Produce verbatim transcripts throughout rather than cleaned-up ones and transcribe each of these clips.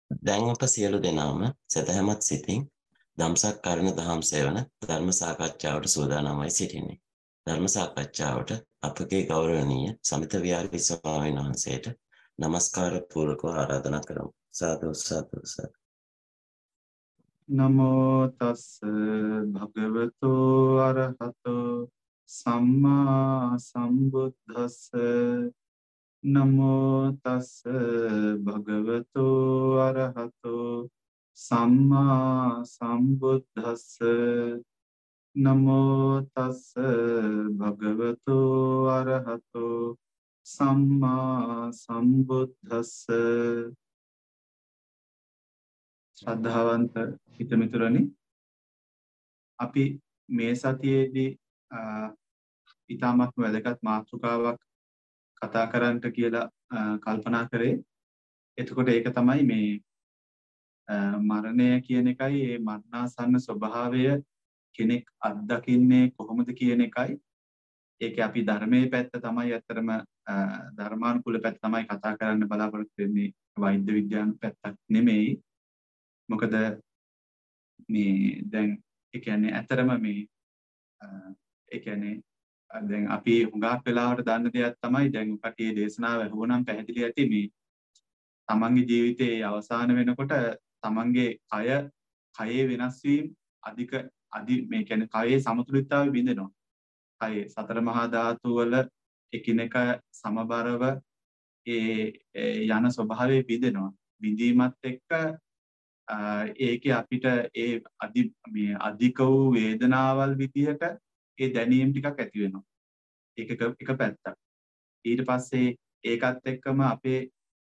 දැන් අප සියලු දෙනාම සදහැමත් සිතින් දම්සක් කරන දහම් සෙවන ධර්ම සාකච්ඡාවට සූදානම්වයි සිටින්නේ. ධර්ම සාකච්ඡාවට අපගේ ගෞරවනීය සමිත විහාරී ස්වාමීන් වහන්සේට নমස්කාර පූර්වකව ආරාධනා කරමු. සාදු සාදු සාදු. නමෝ තස් භගවතු අරහතෝ සම්මා සම්බුද්දස්ස නමෝ තස් භගවතු අරහතෝ සම්මා සම්බුද්දස්ස නමෝ තස් භගවතු අරහතෝ සම්මා සම්බුද්දස්ස. ශ්‍රද්ධාවන්ත හිතමිතුරනි, අපි මේ සතියේදී ඉතාමත්ම වැදගත් මාතෘකාවක් කතා කරන්නට කියලා කල්පනා කරේ. එතකොට ඒක තමයි මේ මරණය කියන එකයි, ඒ මරණාසන්න ස්වභාවය කෙනෙක් අත්දකින්නේ කොහොමද කියන එකයි. ඒක අපි ධර්මයේ පැත්ත තමයි, අත්‍තරම ධර්මානුකූල පැත්ත තමයි කතා කරන්න බලාපොරොත්තු වෙන්නේ, වෛද්‍ය විද්‍යාව පැත්තක් නෙමෙයි. මොකද මේ දැන් ඒ කියන්නේ ඇතරම මේ ඒ කියන්නේ දැන් අපි හුඟක් වෙලාවට දන්න දෙයක් තමයි, දැන් කටියේ දේශනාව ඇහුවනම් පැහැදිලි ඇති, මේ තමන්ගේ ජීවිතයේ අවසාන වෙනකොට තමන්ගේ කය කයේ වෙනස් වීම අධික අධි මේ කියන්නේ කයේ සමතුලිතතාවය බිඳෙනවා. කයේ සතර මහා ධාතු වල එකිනෙක සමබරව ඒ යන ස්වභාවය බිඳෙනවා. බිඳීමත් එක්ක ඒකේ අපිට ඒ අධි මේ අධික වූ වේදනාවල් විදිහට ඒ දැනීම් ටිකක් ඇති වෙනවා. ඒක එක පැත්තක්. ඊට පස්සේ ඒකත් එක්කම අපේ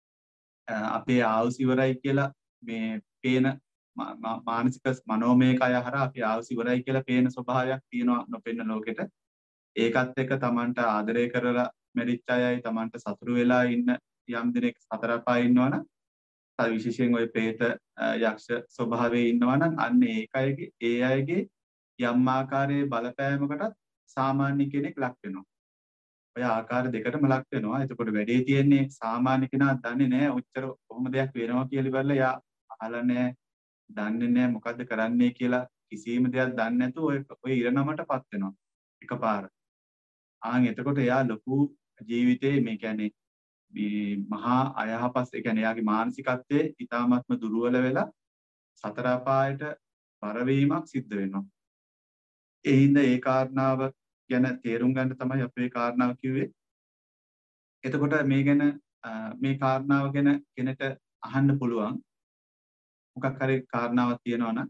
අපේ ආයුෂ ඉවරයි කියලා මේ පේන මානසික මනෝමය කය හරහා අපේ ආයුෂ ඉවරයි කියලා පේන ස්වභාවයක් තියෙනවා නොපෙන්න ලෝකෙට. ඒකත් එක්ක Tamanට ආදරය කරලා මැරිච්ච අයයි Tamanට සතුරු වෙලා ඉන්න යම් දිනෙක සතර අපායේ ඉන්නවනම්, විශේෂයෙන් ওই പ്രേත යක්ෂ ස්වභාවයේ ඉන්නවනම්, අන්න ඒකයිගේ ඒ අයගේ යම් ආකාරයේ බලපෑමකටත් සාමාන්‍ය කෙනෙක් ලක් වෙනවා. ඔය ආකාර දෙකටම ලක් වෙනවා. එතකොට වැඩේ තියෙන්නේ සාමාන්‍ය කෙනා දන්නේ නැහැ ඔච්චර කොහොම දෙයක් වෙනවා කියලා ඉවරලා යා අහලා නැහැ, දන්නේ නැහැ මොකද්ද කරන්නේ කියලා. කිසිම දෙයක් දන්නේ නැතුව ඔය ඔය ඉරණමටපත් වෙනවා එකපාර. ආන් එතකොට එයා ලොකු ජීවිතේ මේ කියන්නේ මේ මහා අයහපස්, ඒ කියන්නේ එයාගේ මානසිකත්වයේ ඊ타ත්ම දුර්වල වෙලා සතර අපායට පරවීමක් සිද්ධ වෙනවා. ඒ හින්දා ඒ කාරණාව ගැන තේරුම් ගන්න තමයි අපි මේ කාරණාව කිව්වේ. එතකොට මේ ගැන මේ කාරණාව ගැන කෙනෙක් අහන්න පුළුවන් මොකක් හරි කාරණාවක් තියෙනවා නම්.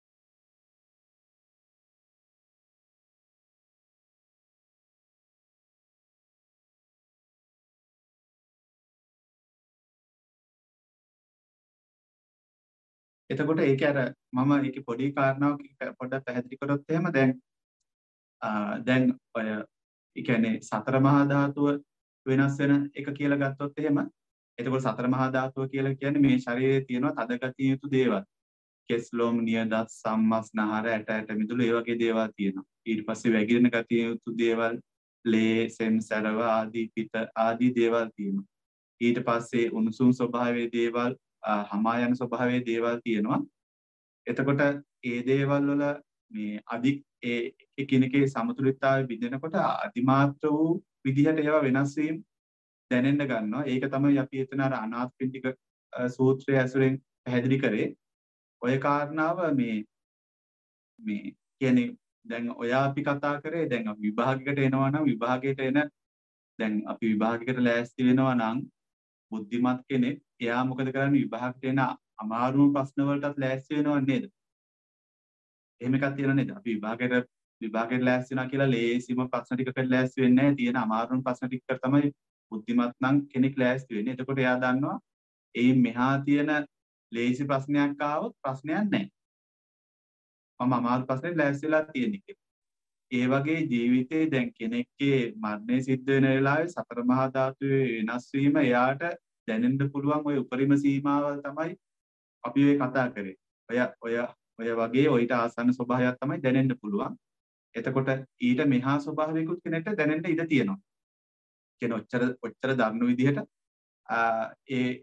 එතකොට ඒක අර මම ඒකේ පොඩි කාරණාවක් පොඩ්ඩක් පැහැදිලි කරොත් එහෙම, දැන් දැන් ඔය ඒ කියන්නේ සතර මහා ධාතුව වෙනස් වෙන එක කියලා ගත්තොත් එහෙම, එතකොට සතර මහා ධාතුව කියලා කියන්නේ මේ ශරීරයේ තියෙන තදගතිය යුතු දේවල්. කෙස්ලොම්, නියදත්, සම්මස්නහර, ඇට ඇට මිදුළු ඒ වගේ දේවල් තියෙනවා. ඊට පස්සේ වැగిරෙන ගතිය යුතු දේවල්, ලේ, සෙම්, සැරව ආදී පිත ආදී දේවල් තියෙනවා. ඊට පස්සේ උණුසුම් ස්වභාවයේ දේවල්, හමා යන ස්වභාවයේ දේවල් තියෙනවා. එතකොට ඒ දේවල් වල මේ අධි ඒ එකිනෙකේ සමතුලිතතාවය බිඳෙනකොට අතිමාත්‍ර වූ විදිහට ඒවා වෙනස් වීම දැනෙන්න ගන්නවා. ඒක තමයි අපි එතන අර අනාත්පිණ්ඩික සූත්‍රය ඇසුරෙන් පැහැදිලි කරේ. ඔය කාරණාව මේ මේ කියන්නේ දැන් ඔය අපි කතා කරේ, දැන් අපි විභාගයකට එනවා නම් විභාගයට එන දැන් අපි විභාගයකට ලෑස්ති වෙනවා නම් බුද්ධිමත් කෙනෙක් එයා මොකද කරන්නේ, විභාගයට එන අමාරුම ප්‍රශ්න වලටත් ලෑස්ති වෙනව නේද? එහෙම එකක් තියෙනව නේද? අපි විභාගයට විභාගයට ලෑස්ති වෙනවා කියලා ලේසිම ප්‍රශ්න ටිකකට ලෑස්ති වෙන්නේ නැහැ. තියෙන අමාරුම ප්‍රශ්න ටිකකට තමයි බුද්ධිමත් නම් කෙනෙක් ලෑස්ති වෙන්නේ. එතකොට එයා දන්නවා එයින් මෙහා තියෙන ලේසි ප්‍රශ්නයක් ආවොත් ප්‍රශ්නයක් නැහැ. මම අමාරු ප්‍රශ්නෙට ලෑස්ති වෙලා තියෙන්නේ කියලා. ඒ වගේ ජීවිතේ දැන් කෙනෙක්ගේ මරණය සිද්ධ වෙන වෙලාවේ සතර මහා ධාතුවේ වෙනස් වීම එයාට දැනෙන්න පුළුවන් ওই උපරිම සීමාවල් තමයි අපි ඔය කතා කරේ. ඔය ඔය ඔය වගේ ඔයිට ආසන්න ස්වභාවයක් තමයි දැනෙන්න පුළුවන්. එතකොට ඊට මෙහා ස්වභාවයකුත් කෙනෙක්ට දැනෙන්න ඉඩ තියෙනවා. කියන ඔච්චර ඔච්චර දරුණු විදිහට ඒ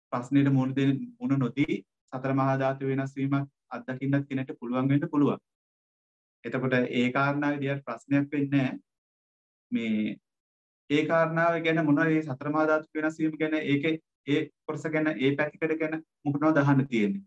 ප්‍රශ්නෙට මුහුණ දෙන්න මුහුණ නොදී සතර මහා ධාතු වෙනස් වීමක් අත්දකින්නත් කෙනෙක්ට පුළුවන් වෙන්න පුළුවන්. එතකොට ඒ කාරණාව විදියට ප්‍රශ්නයක් වෙන්නේ මේ ඒ කාරණාව ගැන මොනවද මේ සතර මහා ධාතු වෙනස් වීම ගැන ඒකේ ඒ කොටස ගැන ඒ පැතිකඩ ගැන මොකනවද අහන්න තියෙන්නේ?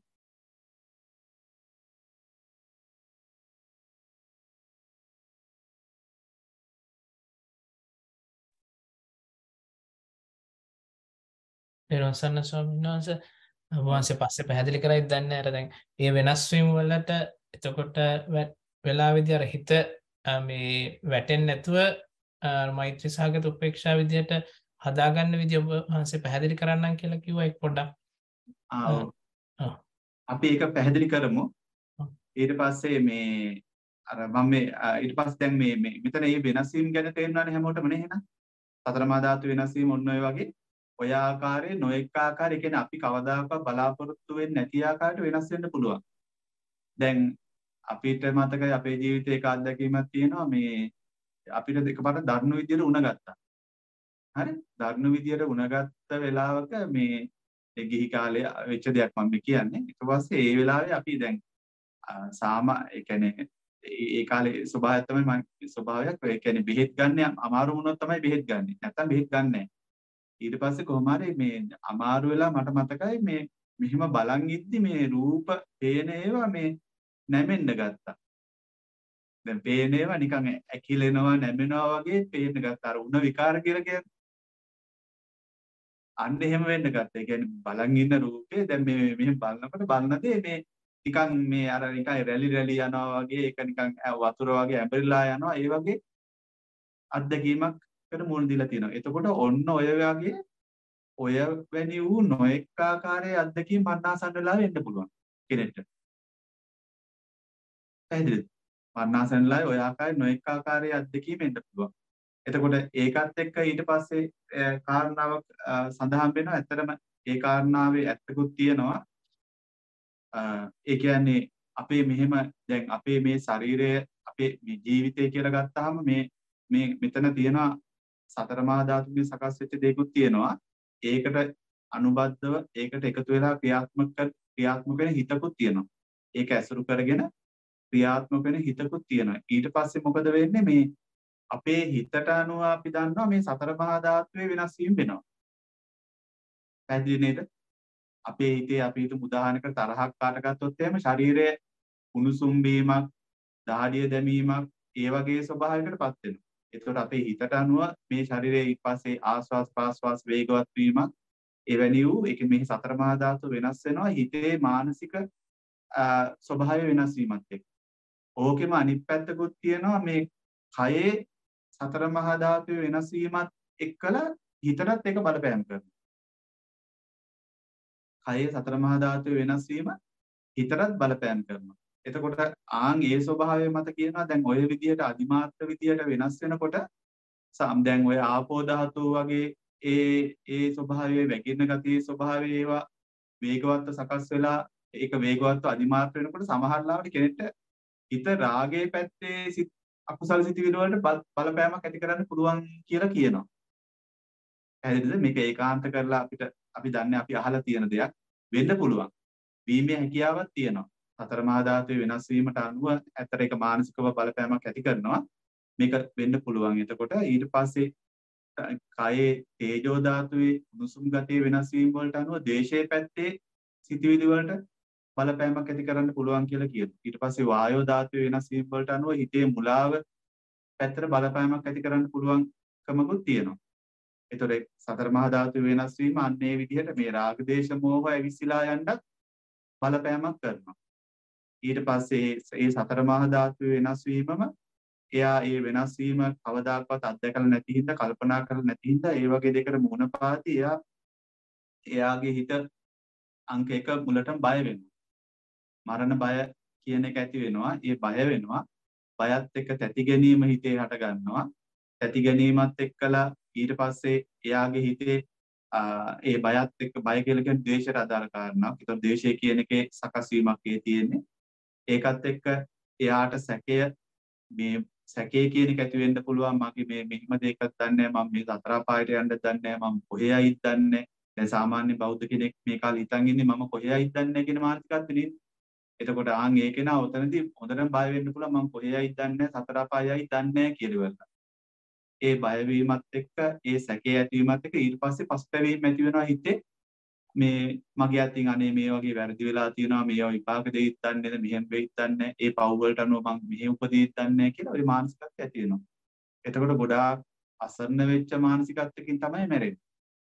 නිරෝසන්න ස්වාමීන් වහන්සේ වහන්සේ පස්සේ පැහැදිලි කරයි දන්නේ අර දැන් ඒ වෙනස් වීම වලට එතකොට වෙලා විදිය අර හිත මේ වැටෙන්නේ නැතුව මෛත්‍රී සහගත උපේක්ෂා විදියට හදාගන්න විදිය ඔබ වහන්සේ පැහැදිලි කරන්නම් කියලා කිව්වා එක් පොඩ්ඩක්. ආ අපි ඒක පැහැදිලි කරමු. ඊට පස්සේ මේ අර මම මේ ඊට පස්සේ දැන් මේ මෙතන මේ වෙනස් වීම ගැන තේරුණානේ හැමෝටම නේ එහෙනම්. සතර මහා ධාතු වෙනස් වීම ඔන්න ඔය වගේ ඔය ආකාරයේ නොඑක ආකාරය කියන්නේ අපි කවදාකවත් බලාපොරොත්තු වෙන්නේ නැති ආකාරයට වෙනස් වෙන්න පුළුවන්. දැන් අපිට මතකයි අපේ ජීවිතේ එක අත්දැකීමක් තියෙනවා මේ අපිට එකපාරට දරුණු විදියට උණ ගත්තා. හරි? දරුණු විදියට උණ ගත්ත වෙලාවක මේ ඒ ගිහි කාලේ වෙච්ච දෙයක් මම කියන්නේ. ඊට පස්සේ ඒ වෙලාවේ අපි දැන් සාමා ඒ කියන්නේ ඒ කාලේ ස්වභාවය තමයි මම ස්වභාවයක් ඒ කියන්නේ බෙහෙත් ගන්න අමාරු වුණොත් තමයි බෙහෙත් ගන්නෙ. නැත්තම් බෙහෙත් ගන්නෑ නැහැ. ඊට පස්සේ කොහොම හරි මේ අමාරු වෙලා මට මතකයි මේ මෙහිම බලන් ඉද්දි මේ රූප පේන ඒවා මේ නැමෙන්න ගත්තා. දැන් පේන ඒවා නිකන් ඇකිලෙනවා නැමෙනවා වගේ පේන්න ගත්තා. අර උණ විකාර කියලා කියන්නේ. අන්න එහෙම වෙන්න ගත්තා. ඒ කියන්නේ බලන් ඉන්න රූපේ දැන් මේ මෙහෙම බලනකොට බලන දේ මේ නිකන් මේ අර නිකන් රැලි රැලි යනවා වගේ ඒක නිකන් වතුර වගේ ඇඹරිලා යනවා. ඒ වගේ අත්දැකීමක් කට මුණ දීලා තියෙනවා. එතකොට ඔන්න ඔය වගේ ඔය වැනි වූ නොඑක ආකාරයේ අත්දැකීම් මන්නාසන්න වෙලාවෙ එන්න පුළුවන් කෙනෙක්ට. පැහැදිලිද? මන්නාසන්න වෙලාවෙ ඔය ආකාරයේ නොඑක ආකාරයේ අත්දැකීම් එන්න පුළුවන්. එතකොට ඒකත් එක්ක ඊට පස්සේ කාරණාවක් සඳහන් වෙනවා. ඇත්තටම ඒ කාරණාවේ ඇත්තකුත් තියෙනවා. ඒ කියන්නේ අපේ මෙහෙම දැන් අපේ මේ ශරීරය අපේ මේ ජීවිතය කියලා ගත්තාම මේ මේ මෙතන තියෙනවා සතර මහා ධාතුන්ගෙන් සකස් වෙච්ච දේකුත් තියෙනවා. ඒකට අනුබද්ධව ඒකට එකතු වෙලා ක්‍රියාත්මක ක්‍රියාත්මක වෙන හිතකුත් තියෙනවා. ඒක ඇසුරු කරගෙන ක්‍රියාත්මක වෙන හිතකුත් තියෙනවා. ඊට පස්සේ මොකද වෙන්නේ මේ අපේ හිතට අනුව අපි දන්නවා මේ සතර මහා ධාතුවේ වෙනස් වීම වෙනවා. පැහැදිලි නේද? අපේ හිතේ අපි හිත උදාහරණයකට තරහක් කාට ගත්තොත් එහෙම ශරීරයේ උණුසුම් වීමක්, දහඩිය දැමීමක් ඒ වගේ ස්වභාවයකටපත් වෙනවා. එතකොට අපේ හිතට අනුව මේ ශරීරයේ ඊපස්සේ ආස්වාස් ප්‍රාස්වාස් වේගවත් වීමක් එවැනි වූ ඒක මේ සතර මහා ධාතු වෙනස් වෙනවා හිතේ මානසික ස්වභාවය වෙනස් වීමත් එක්ක. ඕකෙම අනිත් පැත්තකුත් තියෙනවා මේ කයේ සතර මහා ධාතු වෙනස් වීමත් එක්කලා හිතටත් ඒක බලපෑම් කරනවා. කයේ සතර මහා ධාතු වෙනස් වීම හිතටත් බලපෑම් කරනවා. එතකොට ආන් ඒ ස්වභාවය මත කියනවා දැන් ඔය විදිහට අදිමාත්‍ර විදිහට වෙනස් වෙනකොට සම් දැන් ඔය ආපෝ ධාතු වගේ ඒ ඒ ස්වභාවයේ වැగిරෙන ගතියේ ස්වභාවය ඒවා වේගවත් සකස් වෙලා ඒක වේගවත් අදිමාත්‍ර වෙනකොට සමහර ලාවට කෙනෙක්ට හිත රාගයේ පැත්තේ සිත් අකුසල සිතිවිලි වලට බලපෑමක් ඇති කරන්න පුළුවන් කියලා කියනවා. පැහැදිලිද? මේක ඒකාන්ත කරලා අපිට අපි දන්නේ අපි අහලා තියෙන දෙයක් වෙන්න පුළුවන්. වීමේ හැකියාවක් තියෙනවා. සතර මහා ධාතුවේ වෙනස් වීමට අනුව ඇත්තට ඒක මානසිකව බලපෑමක් ඇති කරනවා. මේක වෙන්න පුළුවන්. එතකොට ඊට පස්සේ කයේ තේජෝ ධාතුවේ උණුසුම් ගතිය වෙනස් වීම වලට අනුව දේශයේ පැත්තේ සිතිවිලි වලට බලපෑමක් ඇති කරන්න පුළුවන් කියලා කියනවා. ඊට පස්සේ වායෝ ධාතුවේ වෙනස් වීම වලට අනුව හිතේ මුලාව පැත්තට බලපෑමක් ඇති කරන්න පුළුවන්කමකුත් තියෙනවා. ඒතොර සතර මහා ධාතුවේ වෙනස් වීම අන්නේ විදිහට මේ රාග දේශ මොහ ඇවිස්සලා යන්නත් බලපෑමක් කරනවා. ඊට පස්සේ ඒ සතර මහා ධාතුවේ වෙනස් වීමම එයා ඒ වෙනස් වීම කවදාකවත් අත්දැකලා නැති හින්දා කල්පනා කරලා නැති හින්දා ඒ වගේ දෙයකට මුහුණ පාති එයා එයාගේ හිත අංක එක මුලටම බය වෙනවා. මරණ බය කියන එක ඇති වෙනවා. ඒ බය වෙනවා. බයත් එක්ක තැති ගැනීම හිතේ හට ගන්නවා. තැති ගැනීමත් එක්කලා ඊට පස්සේ එයාගේ හිතේ ඒ බයත් එක්ක බය කියලා කියන්නේ ද්වේෂයට අදාළ කාරණාවක්. ඒතකොට ද්වේෂය කියන එකේ සකස් වීමක් ඒ තියෙන්නේ. ඒකත් එක්ක එයාට සැකය මේ සැකේ කියන එක ඇති වෙන්න පුළුවන්. මගේ මේ මෙහිම දෙයක්වත් දන්නේ නැහැ. මම මේ සතර පායට යන්න දන්නේ නැහැ. මම කොහේ යයිද දන්නේ නැහැ. දැන් සාමාන්‍ය බෞද්ධ කෙනෙක් මේ කාලේ හිතන් ඉන්නේ මම කොහේයිද දන්නේ නැහැ කියන මානසිකත්වෙ නේද? එතකොට ආන් ඒ කෙනා උතනදී හොඳටම බය වෙන්න පුළුවන් මම කොහේයිද දන්නේ නැහැ සතර අපායයි දන්නේ නැහැ කියලා ඉවරලා. ඒ බය වීමත් එක්ක ඒ සැකේ ඇතිවීමත් එක්ක ඊට පස්සේ පස්පැවීම ඇති වෙනවා හිතේ මේ මගේ අතින් අනේ මේ වගේ වැරදි වෙලා තියෙනවා මේවා විපාක දෙයිත් දන්නේ නැහැ මෙහෙම වෙයිත් දන්නේ නැහැ ඒ පව් වලට අනුව මං මෙහෙ උපදීත් දන්නේ නැහැ කියලා ওই මානසිකත්වය ඇති වෙනවා. එතකොට ගොඩාක් අසරණ වෙච්ච මානසිකත්වකින් තමයි මැරෙන්නේ.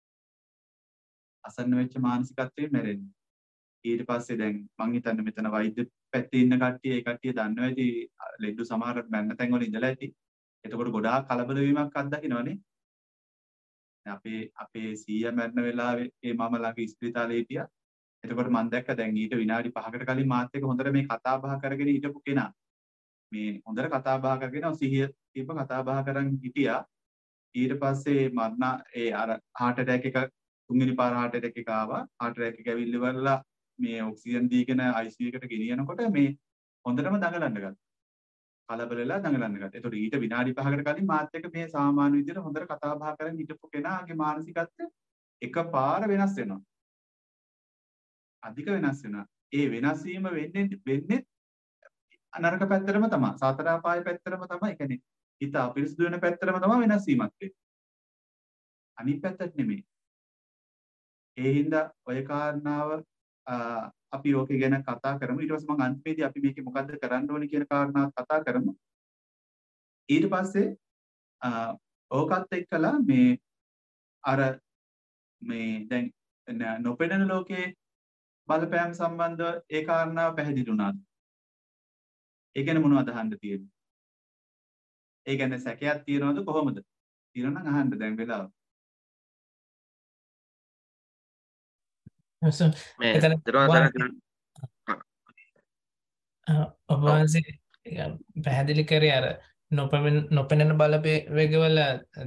අසරණ වෙච්ච මානසිකත්වයෙන් මැරෙන්නේ. ඊට පස්සේ දැන් මං හිතන්නේ මෙතන වෛද්‍ය පැත්තේ ඉන්න කට්ටිය ඒ කට්ටිය දන්නවා ඇති ලෙඩු සමහරට මැරෙන තැන් වල ඉඳලා ඇති. එතකොට ගොඩාක් කලබල වීමක් අත්දකින්නවනේ. අපේ අපේ සීයා මැරෙන වෙලාවේ ඒ මම ළඟ ඉස්පිරිතාලේ හිටියා. එතකොට මම දැක්ක දැන් ඊට විනාඩි පහකට කලින් මාත් එක්ක හොඳට මේ කතා බහ කරගෙන හිටපු කෙනා. මේ හොඳට කතා බහ කරගෙන සිහිය තිබ්බ කතා බහ කරන් හිටියා. ඊට පස්සේ මරණ ඒ අර heart attack එක තුන්වෙනි පාර heart attack එක ආවා. heart attack එක ඇවිල්ලි වරලා මේ ඔක්සිජන් දීගෙන I C U එකට ගෙනියනකොට මේ හොඳටම දඟලන්න ගත්තා. කලබල වෙලා දඟලන්න ගත්තා. ඒතකොට ඊට විනාඩි පහකට කලින් මාත් එක්ක මේ සාමාන්‍ය විදිහට හොඳට කතා බහ කරන් හිටපු කෙනාගේ මානසිකත්වය එකපාර වෙනස් වෙනවා. අධික වෙනස් වෙනවා. ඒ වෙනස් වීම වෙන්නේ වෙන්නේ නරක පැත්තටම තමයි. සතර අපාය පැත්තටම තමයි. ඒ කියන්නේ හිත අපිරිසුදු වෙන පැත්තටම තමයි වෙනස් වීමක් වෙන්නේ. අනිත් පැත්තට නෙමෙයි. ඒ හින්දා ඔය කාරණාව අපි ඕකේ ගැන කතා කරමු. ඊට පස්සේ මම අන්තිමේදී අපි මේකේ මොකද්ද කරන්න ඕනේ කියන කාරණාව කතා කරමු. ඊට පස්සේ ඕකත් එක්කලා මේ අර මේ දැන් නොපෙනෙන ලෝකේ බලපෑම් සම්බන්ධව ඒ කාරණාව පැහැදිලි වුණාද? ඒ ගැන මොනවද අහන්න තියෙන්නේ? ඒ ගැන සැකයක් තියනවද කොහොමද? තියෙනවා නම් අහන්න දැන් වෙලාව. එතන ඔබ වහන්සේ පැහැදිලි කරේ අර නොපෙනෙන නොපෙනෙන බලවේගවල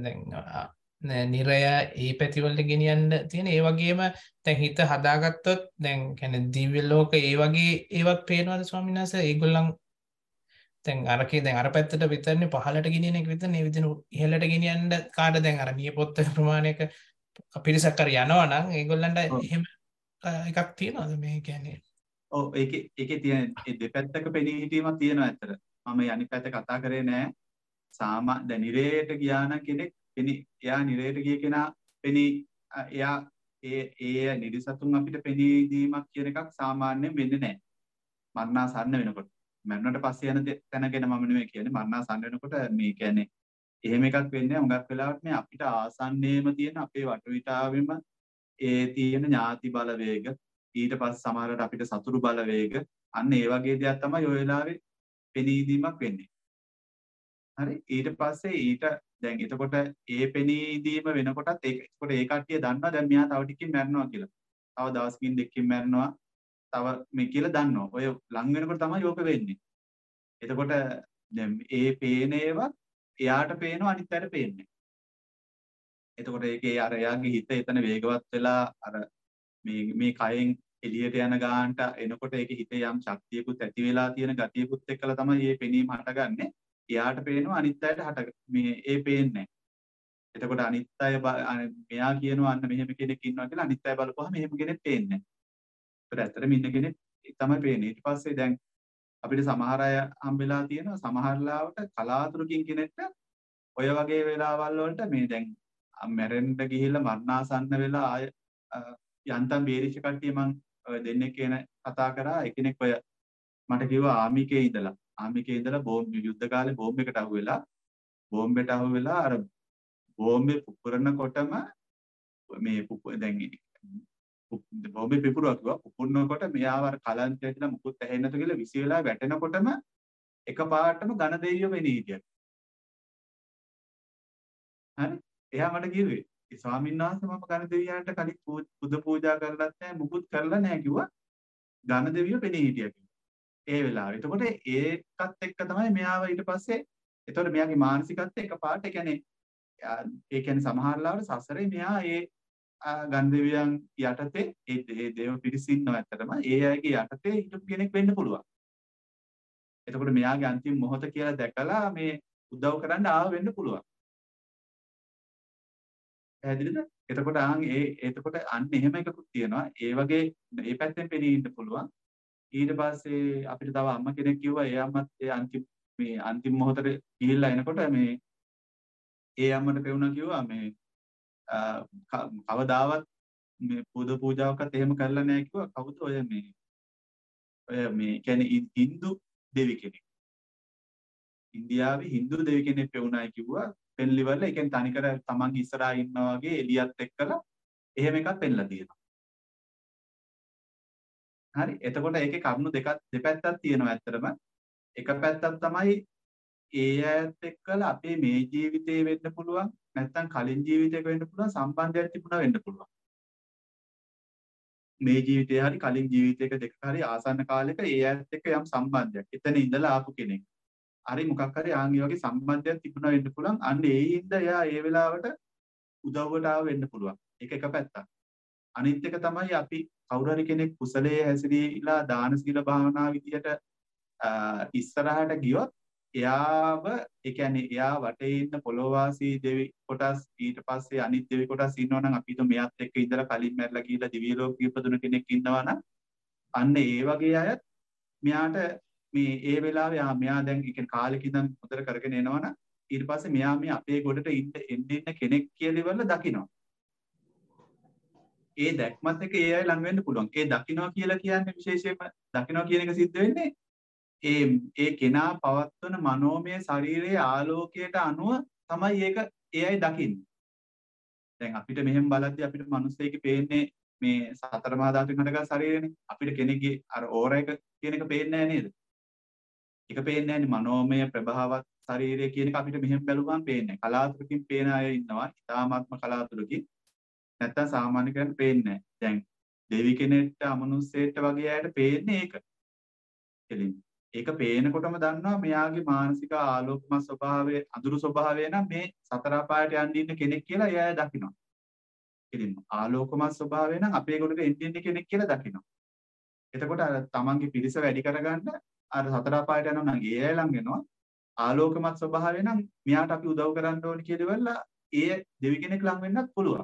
දැන් නිරය ඒ පැතිවලට ගෙනියන්න තියෙන ඒ වගේම දැන් හිත හදාගත්තොත් දැන් කියන්නේ දිව්‍ය ලෝක ඒ වගේ ඒවක් පේනවද ස්වාමීන් වහන්සේ? ඒගොල්ලන් දැන් අරකේ දැන් අර පැත්තට විතරනේ පහලට ගෙනියන එක විතරනේ ඒ විදිහට ඉහළට ගෙනියන්න කාට දැන් අර නියපොත්ත ප්‍රමාණයක පිරිසක් කර යනවා නම් ඒගොල්ලන්ට එහෙම එකක් තියනවද මේ කියන්නේ? ඔව් ඒකේ ඒකේ තියෙන ඒ දෙපැත්තක පෙනී හිටීමක් තියෙනවා ඇත්තට. මම මේ අනිත් පැත්ත කතා කරේ නෑ. සාමා දැන් නිරේට ගියා නම් කෙනෙක් පෙනී එයා නිරේට ගිය කෙනා පෙනී එයා ඒ ඒ නිදිසතුන් අපිට පෙනී දීමක් කියන එකක් සාමාන්‍යයෙන් වෙන්නේ නෑ. මරණාසන්න වෙනකොට. මරණයට පස්සේ යන තැන ගැන මම නෙමෙයි කියන්නේ. මරණාසන්න වෙනකොට මේ කියන්නේ එහෙම එකක් වෙන්නේ හුඟක් වෙලාවට මේ අපිට ආසන්නයේම තියෙන අපේ වටවිටාවෙම ඒ තියෙන ඥාති බලවේග ඊට පස්සේ සමහරවිට අපිට සතුරු බලවේග අන්න ඒ වගේ දේවල් තමයි ඔය වෙලාවේ පෙනීදීමක් වෙන්නේ. හරි ඊට පස්සේ ඊට දැන් එතකොට ඒ පෙනීදීම වෙනකොටත් ඒක එතකොට ඒ කට්ටිය දන්නවා දැන් මෙයා තව ටිකකින් මැරෙනවා කියලා. තව දවසකින් දෙකකින් මැරෙනවා. තව මේ කියලා දන්නවා. ඔය ලං වෙනකොට තමයි යෝක වෙන්නේ. එතකොට දැන් ඒ පේන ඒවා එයාට පේනවා අනිත් අයට පේන්නේ. එතකොට ඒකේ අර එයාගේ හිත එතන වේගවත් වෙලා අර මේ මේ කයෙන් එළියට යන ගානට එනකොට ඒකේ හිතේ යම් ශක්තියකුත් ඇති වෙලා තියෙන ගතියකුත් එක්කලා තමයි මේ පෙනීම හටගන්නේ. එයාට පේනවා අනිත් අයට හට මේ ඒ පේන්නේ. එතකොට අනිත් අය මෙයා කියනවා අන්න මෙහෙම කෙනෙක් ඉන්නවා කියලා අනිත් අය බලපුවාම මෙහෙම කෙනෙක් පේන්නේ නැහැ. ඒත් ඇත්තටම ඉන්න කෙනෙක් තමයි පේන්නේ. ඊට පස්සේ දැන් අපිට සමහර අය හම්බෙලා තියෙනවා සමහර ලාවට කලාතුරකින් කෙනෙක්ට ඔය වගේ වෙලාවල් වලට මේ දැන් මැරෙන්න ගිහිල්ලා මරණාසන්න වෙලා ආය යන්තම් බේරිච්ච කට්ටිය මං දෙන්නෙක් කියන කතා කරා එකිනෙක ඔය මට කිව්වා ආමිකේ ඉඳලා ආමිකේ ඉඳලා බෝම්බ යුද්ධ කාලේ බෝම්බ එකට අහුවෙලා බෝම්බෙට අහුවෙලා අර බෝම්බේ පුපුරනකොටම මේ දැන් බෝම්බේ පිපුරුවා කිව්වා පුපුරනකොට මෙයාව අර කලන්තය ඇතිලා මුකුත් ඇහෙන්නේ නැතු කියලා විසි වෙලා වැටෙනකොටම එකපාරටම ඝන දෙවියෝ වෙන්නේ හිටියා. හරි එයා මට කිව්වේ ඒ ස්වාමීන් වහන්සේ මම ඝන දෙවියන්ට කලින් පුද පූජා කරලත් නැහැ මුකුත් කරලා නැහැ කිව්වා. ඝන දෙවියෝ පෙනී හිටියා කිව්වා. ඒ වෙලාවේ. එතකොට ඒකත් එක්ක තමයි මෙයාව ඊට පස්සේ එතකොට මෙයාගේ මානසිකත්වය එකපාරට ඒ කියන්නේ ඒ කියන්නේ සමහර ලාවට සසරේ මෙයා ඒ ඝන දෙවියන් යටතේ ඒ දේව පිරිස ඉන්නවා ඇත්තටම. ඒ අයගේ යටතේ හිටපු කෙනෙක් වෙන්න පුළුවන්. එතකොට මෙයාගේ අන්තිම මොහොත කියලා දැකලා මේ උදව් කරන්න ආව වෙන්න පුළුවන්. පැහැදිලිද? එතකොට ආන් ඒ එතකොට අන්න එහෙම එකකුත් තියෙනවා. ඒ වගේ මේ පැත්තෙන් පෙනී ඉන්න පුළුවන්. ඊට පස්සේ අපිට තව අම්ම කෙනෙක් කිව්වා ඒ අම්මත් ඒ අන්තිම මේ අන්තිම මොහොතේ ගිහිල්ලා එනකොට මේ ඒ අම්මට පෙවුණා කිව්වා මේ කවදාවත් මේ පුද පූජාවක්වත් එහෙම කරලා නැහැ කිව්වා. කවුද ඔය මේ ඔය මේ කියන්නේ හින්දු දෙවි කෙනෙක්. ඉන්දියාවේ හින්දු දෙවි කෙනෙක් පෙවුණායි කිව්වා. පෙන්ලිවල ඒ කියන්නේ තනිකර තමන්ගේ ඉස්සරහා ඉන්නා වගේ එලියත් එක්කලා එහෙම එකක් පෙන්ලා තියෙනවා. හරි. එතකොට ඒකේ කරුණු දෙකක් දෙපැත්තක් තියෙනවා ඇත්තටම. එක පැත්තක් තමයි ඒ ඇයත් එක්කලා අපේ මේ ජීවිතේ වෙන්න පුළුවන් නැත්නම් කලින් ජීවිතයක වෙන්න පුළුවන් සම්බන්ධයක් තිබුණා වෙන්න පුළුවන්. මේ ජීවිතේ හරි කලින් ජීවිතයක දෙක හරි ආසන්න කාලෙක ඒ ඇයත් එක්ක යම් සම්බන්ධයක්. එතන ඉඳලා ආපු කෙනෙක්. හරි මොකක් හරි ආන්ගේ වගේ සම්බන්ධයක් තිබුණා වෙන්න පුළුවන්. අන්න ඒ හින්දා එයා ඒ වෙලාවට උදව්වට ආව වෙන්න පුළුවන්. ඒක එක පැත්තක්. අනිත් එක තමයි අපි කවුරු හරි කෙනෙක් කුසලයේ හැසිරීලා දාන සීල භාවනා විදියට ඉස්සරහට ගියොත් එයාව ඒ කියන්නේ එයා වටේ ඉන්න පොළොවාසී දෙවි කොටස් ඊට පස්සේ අනිත් දෙවි කොටස් ඉන්නවා නම් අපි හිතමු මෙයාත් එක්ක ඉඳලා කලින් මැරලා ගිහිල්ලා දිව්‍ය ලෝකෙ ඉපදුන කෙනෙක් ඉන්නවා නම් අන්න ඒ වගේ අය මෙයාට මේ ඒ වෙලාවේ ආ මෙයා දැන් ඒ කියන්නේ කාලෙක ඉඳන් හොඳට කරගෙන එනවනම් ඊට පස්සේ මෙයා මේ අපේ ගොඩට ඉන්න එන්න ඉන්න කෙනෙක් කියලා ඉවරලා දකිනවා. ඒ දැක්මත් එක්ක ඒ අය ළඟ වෙන්න පුළුවන්. ඒ දකින්නවා කියලා කියන්නේ විශේෂයෙන්ම දකින්නවා කියන එක සිද්ධ වෙන්නේ ඒ ඒ කෙනා පවත්වන මනෝමය ශරීරයේ ආලෝකයට අනුව තමයි ඒක ඒ අය දකින්නේ. දැන් අපිට මෙහෙම බලද්දී අපිට මිනිස්සෙකේ පේන්නේ මේ සතර මහා ධාතුන් හටගත් ශරීරයනේ. අපිට කෙනෙක්ගේ අර ඕර එක කියන එක පේන්නේ නැහැ නේද? ඒක පේන්නේ නැහැනේ මනෝමය ප්‍රභාවත් ශරීරය කියන එක අපිට මෙහෙම බැලුවම පේන්නේ නැහැ. කලාතුරකින් පේන අය ඉන්නවා. ඉතාමත්ම කලාතුරකින්. නැත්තම් සාමාන්‍ය කෙනෙක් පේන්නේ නැහැ. දැන් දෙවි කෙනෙක්ට අමනුස්සයෙක්ට වගේ අයට පේන්නේ ඒක. එළින්. ඒක පේනකොටම දන්නවා මෙයාගේ මානසික ආලෝකමත් ස්වභාවය, අඳුරු ස්වභාවය නම් මේ සතර අපායට යන්න ඉන්න කෙනෙක් කියලා එයා දකිනවා. එළින් ආලෝකමත් ස්වභාවය නම් අපේ ගොඩට එන්න ඉන්න කෙනෙක් කියලා දකිනවා. එතකොට අර තමන්ගේ පිරිස වැඩි කරගන්න අර සතර අපායට යනවා නම් ඒ අය ළඟ එනවා. ආලෝකමත් ස්වභාවය නම් මෙයාට අපි උදව් කරන්න ඕනේ කියලා ඉවරලා ඒ දෙවි කෙනෙක් ළඟ වෙන්නත් පුළුවන්.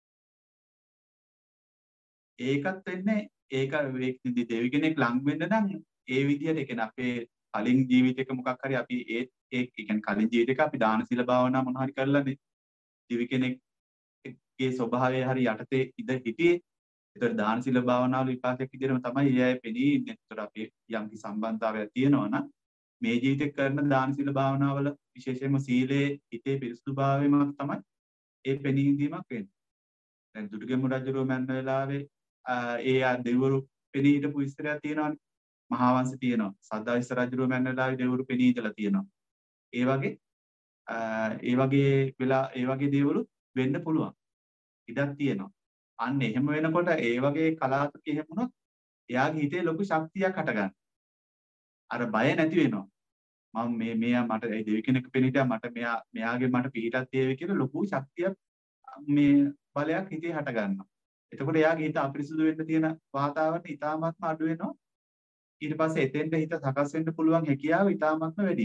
ඒකත් වෙන්නේ ඒක දෙවි කෙනෙක් ළඟ වෙන්න නම් ඒ විදිහට ඒ කියන්නේ අපේ කලින් ජීවිතයක මොකක් හරි අපි ඒ ඒ කියන්නේ කලින් ජීවිතයක අපි දාන සීල භාවනා මොනවා හරි කරලානේ දෙවි කෙනෙක්ගේ ස්වභාවය හරි යටතේ ඉඳ හිටියේ. ඒතර දාන සීල භාවනාවල විපාකයක් විදිහටම තමයි ඒ අය පෙනී ඉන්නේ. ඒතර අපි යම්කි සම්බන්ධතාවයක් තියෙනවා නම් මේ ජීවිතේ කරන දාන සීල භාවනාවල විශේෂයෙන්ම සීලේ හිතේ පිරිසුදුභාවයමක් තමයි ඒ පෙනී හිඳීමක් වෙන්නේ. දැන් දුටුගැමුණු රජුරෝ මැන්න වෙලාවේ ඒ ආ දෙවිවරු පෙනී හිටපු ඉස්තරයක් තියෙනවානේ. මහා වංශ තියෙනවා. සද්දාවිස්ස රජුරෝ මැන්න වෙලාවේ දෙවිවරු පෙනී ඉඳලා තියෙනවා. ඒ වගේ ඒ වගේ වෙලා ඒ වගේ දේවලු වෙන්න පුළුවන්. ඉඩක් තියෙනවා. අන්න එහෙම වෙනකොට ඒ වගේ කලාතුරක එහෙම වුණොත් එයාගේ හිතේ ලොකු ශක්තියක් හටගන්නවා. අර බය නැති වෙනවා. මම මේ මෙයා මට ඒ දෙවි කෙනෙක් පෙනීටා මට මෙයා මෙයාගේ මට පිටක් තියෙවි කියලා ලොකු ශක්තියක් මේ බලයක් හිතේ හට ගන්නවා. එතකොට එයාගේ හිත අපිරිසුදු වෙන්න තියෙන වාතාවරණය ඉතාමත්ම අඩු වෙනවා. ඊට පස්සේ එතෙන්ට හිත සකස් වෙන්න පුළුවන් හැකියාව ඉතාමත්ම වැඩි.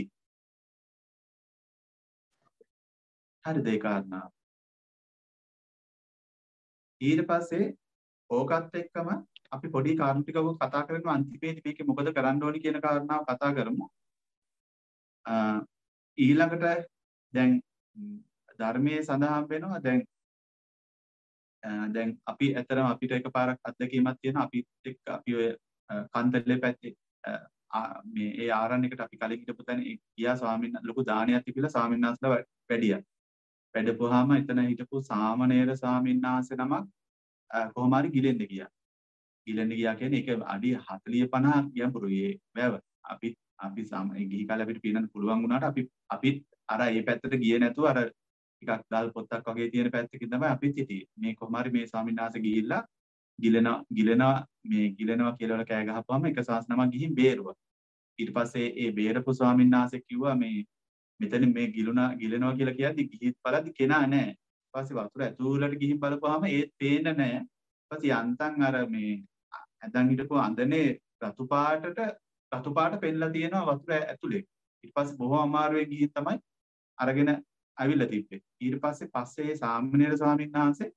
හරිද ඒ කාරණාව? ඊට පස්සේ ඕකත් එක්කම අපි පොඩි කාරණා ටිකක් කතා කරමු. අන්තිමේදී මේකේ මොකද කරන්න ඕනි කියන කාරණාව කතා කරමු. ඊළඟට දැන් ධර්මයේ සඳහන් වෙනවා දැන් දැන් අපි ඇතරම අපිට එකපාරක් අත්දැකීමක් තියෙනවා. අපිත් එක්ක අපි ඔය කන්තලේ පැත්තේ මේ ඒ ආරණ්‍යයකට අපි කලින් හිටපු තැන ගියා. ස්වාමීන් ලොකු දානයක් තිබිලා ස්වාමීන් වහන්සේලා වැඩියා. වැඩපුවාම එතන හිටපු සාමණේර ස්වාමීන් වහන්සේ නමක් කොහොම හරි ගිලෙන්න ගියා. ගිලෙන්න ගියා කියන්නේ ඒක අඩි හතළිය පනහ ගැඹුරුයි ඒ වැව. අපි අපි සාමාන්‍ය ගිහි කාලේ අපිට පිනන්න පුළුවන් වුණාට අපි අපිත් අර ඒ පැත්තට ගියේ නැතුව අර ටිකක් දල් පොත්තක් වගේ තියෙන පැත්තකින් තමයි අපිත් හිටියේ. මේ කොහොම හරි මේ ස්වාමීන් වහන්සේ ගිහිල්ලා ගිලෙනවා ගිලෙනවා මේ ගිලෙනවා කියලා වල කෑ ගහපුවාම එක සාස් නමක් ගිහින් බේරුවා. ඊට පස්සේ ඒ බේරපු ස්වාමීන් වහන්සේ කිව්වා මේ මෙතන මේ ගිලුණා ගිලෙනවා කියලා කියද්දි ගිහිත් බලද්දි කෙනා නැහැ. ඊට පස්සේ වතුර ඇතුළට ගිහින් බලපුවාම ඒත් පේන්නේ නැහැ. ඊට පස්සේ යන්තම් අර මේ ඇඳන් හිටපු අඳනේ රතු පාටට රතු පාට පෙන්නලා තියෙනවා වතුර ඇතුලේ. ඊට පස්සේ බොහොම අමාරුවෙන් ගිහින් තමයි අරගෙන අවිල්ල තිබ්බේ. ඊට පස්සේ පස්සේ සාමණේර ස්වාමීන් වහන්සේ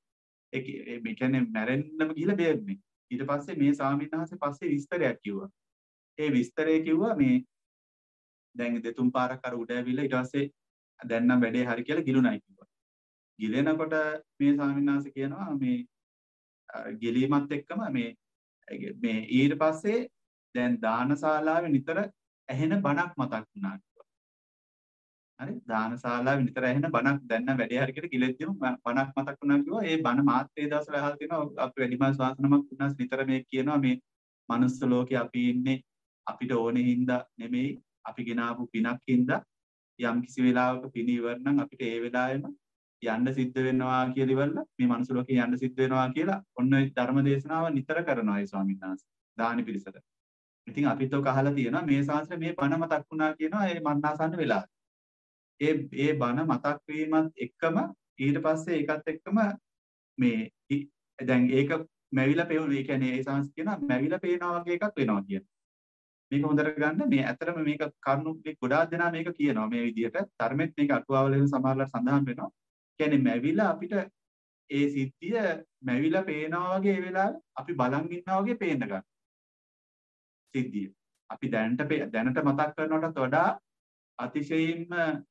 ඒ මේ කියන්නේ මැරෙන්නම ගිහලා බේරුනේ. ඊට පස්සේ මේ ස්වාමීන් වහන්සේ පස්සේ විස්තරයක් කිව්වා. ඒ විස්තරය කිව්වා මේ දැන් දෙතුන් පාරක් අර උඩ ඇවිල්ලා ඊට පස්සේ දැන් නම් වැඩේ හරි කියලා ගිලුණයි කිව්වා. ගිලෙනකොට මේ ස්වාමීන් වහන්සේ කියනවා මේ ගිලීමත් එක්කම මේ මේ ඊට පස්සේ දැන් දානශාලාවේ නිතර ඇහෙන බණක් මතක් වුණා කිව්වා. හරි දානශාලාවේ නිතර ඇහෙන බණක් දැන් නම් වැඩේ හරි කියලා ගිලෙද්දිම බණක් මතක් වුණා කිව්වා. ඒ බණ මාත් ඒ දවස්වල අහලා තිනවා අපි වැඩිමහල් ශාසනමක් උනාස් නිතර මේ කියනවා මේ මනුස්ස ලෝකේ අපි ඉන්නේ අපිට ඕනේ හින්දා නෙමෙයි අපි ගෙනාවු පිනක් හින්දා යම් කිසි වෙලාවක පින ඉවර නම් අපිට ඒ වෙලාවෙම යන්න සිද්ධ වෙනවා කියලා ඉවරලා මේ මනුස්ස ලෝකේ යන්න සිද්ධ වෙනවා කියලා ඔන්න ඔය ධර්ම දේශනාව නිතර කරනවා ඒ ස්වාමීන් වහන්සේ දානි පිරිසට. ඉතින් අපිත් ඔක අහලා තියෙනවා මේ ශාස්ත්‍රයේ මේ බණ මතක් වුණා කියනවා ඒ මරණාසන්න වෙලාව. ඒ ඒ බණ මතක් වීමත් එක්කම ඊට පස්සේ ඒකත් එක්කම මේ දැන් ඒක මැවිලා පේන ඒ කියන්නේ ඒ ශාස්ත්‍ර කියනවා මැවිලා පේනවා වගේ එකක් වෙනවා කියනවා. මේක හොඳට ගන්න මේ ඇත්තටම මේක කරුණු ගොඩාක් දෙනා මේක කියනවා මේ විදිහට ධර්මෙත් මේක අටුවාවල වෙන සමහරවල් සඳහන් වෙනවා. කියන්නේ මැවිලා අපිට ඒ සිද්ධිය මැවිලා පේනවා වගේ ඒ වෙලාවේ අපි බලන් ඉන්නවා වගේ පේන්න ගන්න. සිද්ධිය. අපි දැනට දැනට මතක් කරනවටත් වඩා අතිශයින්ම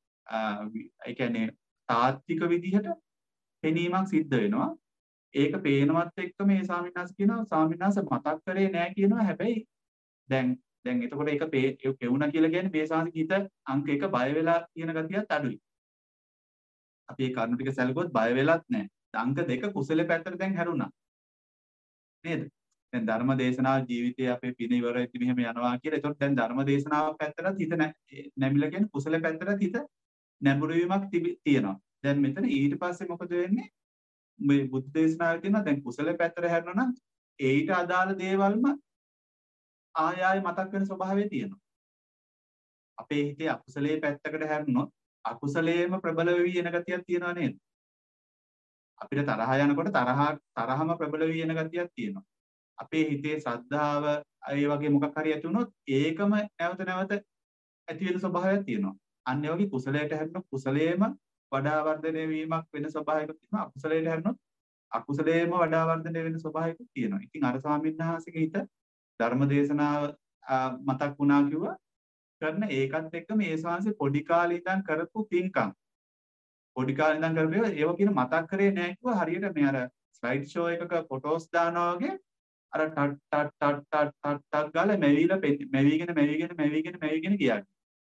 ඒ කියන්නේ තාත්වික විදිහට පෙනීමක් සිද්ධ වෙනවා. ඒක පේනවත් එක්ක මේ ස්වාමීන් වහන්සේ කියනවා ස්වාමීන් වහන්සේ මතක් කරේ නෑ කියනවා. හැබැයි දැන් දැන් එතකොට ඒක පෙවුණා කියලා කියන්නේ මේ ස්වාමීන් හිත අංක එක බය වෙලා කියන ගතියත් අඩුයි. අපි ඒ කරුණු ටික සැලකුවොත් බය වෙලත් නැහැ. අංක දෙක කුසල පැත්තට දැන් හැරුණා. නේද? දැන් ධර්ම දේශනාව ජීවිතයේ අපේ පින ඉවර වෙච්ච මෙහෙම යනවා කියලා. ඒතකොට දැන් ධර්ම දේශනාව පැත්තට හිත නැමිලා කියන්නේ කුසල පැත්තට හිත නැඹුරු වීමක් තියෙනවා. දැන් මෙතන ඊට පස්සේ මොකද වෙන්නේ? මේ බුද්ධ දේශනාවේ තියෙනවා දැන් කුසල පැත්තට හැරෙනවා නම් ඒට අදාළ දේවල්ම ආය ආය මතක් වෙන ස්වභාවය තියෙනවා. අපේ හිතේ අකුසලයේ පැත්තකට හැරුණොත් අකුසලයේම ප්‍රබල වෙවි යන ගතියක් තියෙනවා නේද? අපිට තරහ යනකොට තරහ තරහම ප්‍රබල වෙවි යන ගතියක් තියෙනවා. අපේ හිතේ ශ්‍රද්ධාව ඒ වගේ මොකක් හරි ඇති වුණොත් ඒකම නැවත නැවත ඇති වෙන ස්වභාවයක් තියෙනවා. අන්න ඒ වගේ කුසලයට හැරුණොත් කුසලයේම වඩා වර්ධනය වීමක් වෙන ස්වභාවයකුත් තියෙනවා. අකුසලයට හැරුණොත් අකුසලයේම වඩා වර්ධනය වෙන ස්වභාවයකුත් තියෙනවා. ඉතින් අර ස්වාමීන් වහන්සේගේ හිත ධර්ම දේශනාව මතක් වුණා කිව්වා කරන ඒකත් එක්ක මේ ශාංශේ පොඩි කාලේ ඉඳන් කරපු පින්කම් පොඩි කාලේ ඉඳන් කරපු ඒවා කියන මතක් කරේ නැහැ කිව්වා හරියට මේ අර ස්ලයිඩ් ෂෝ එකක ෆොටෝස් දානවා වගේ අර ටට් ටට් ටට් ටට් ටට් ටට් ගාලා මැවිලා මැවිගෙන මැවිගෙන මැවිගෙන මැවිගෙන ගියා.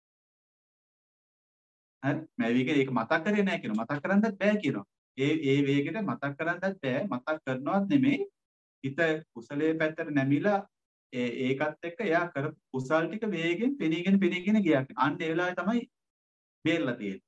හරි මැවිගෙන ඒක මතක් කරේ නැහැ කියනවා මතක් කරන්නත් බෑ කියනවා. ඒ ඒ වේගෙට මතක් කරන්නත් බෑ මතක් කරනවත් නෙමෙයි හිත කුසලයේ පැත්තට නැමිලා ඒ ඒකත් එක්ක එයා කරපු කුසල් ටික වේගෙන් පෙනීගෙන පෙනීගෙන ගියා. අන්න ඒ වෙලාවේ තමයි බේරලා තියෙන්නේ.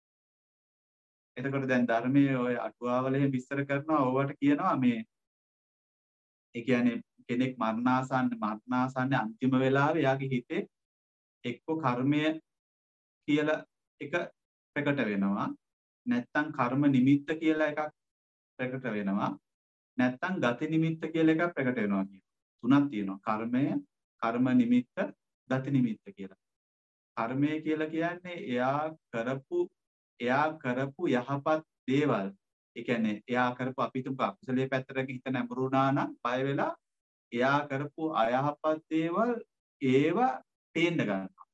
එතකොට දැන් ධර්මයේ ඔය අටුවාවල එහෙම විස්තර කරනවා ඕවට කියනවා මේ ඒ කියන්නේ කෙනෙක් මරණාසන්න මරණාසන්න අන්තිම වෙලාවේ එයාගේ හිතේ එක්ක කර්මය කියලා එක ප්‍රකට වෙනවා. නැත්තම් කර්ම නිමිත්ත කියලා එකක් ප්‍රකට වෙනවා. නැත්තම් ගති නිමිත්ත කියලා එකක් ප්‍රකට වෙනවා කියනවා. තුනක් තියෙනවා. කර්මය, කර්ම නිමිත්ත, ගති නිමිත්ත කියලා. කර්මය කියලා කියන්නේ එයා කරපු එයා කරපු යහපත් දේවල්. ඒ කියන්නේ එයා කරපු අපිට අකුසලයේ පැත්තට හිත නැඹුරුණා නම් බය වෙලා එයා කරපු අයහපත් දේවල් ඒවා පේන්න ගන්නවා.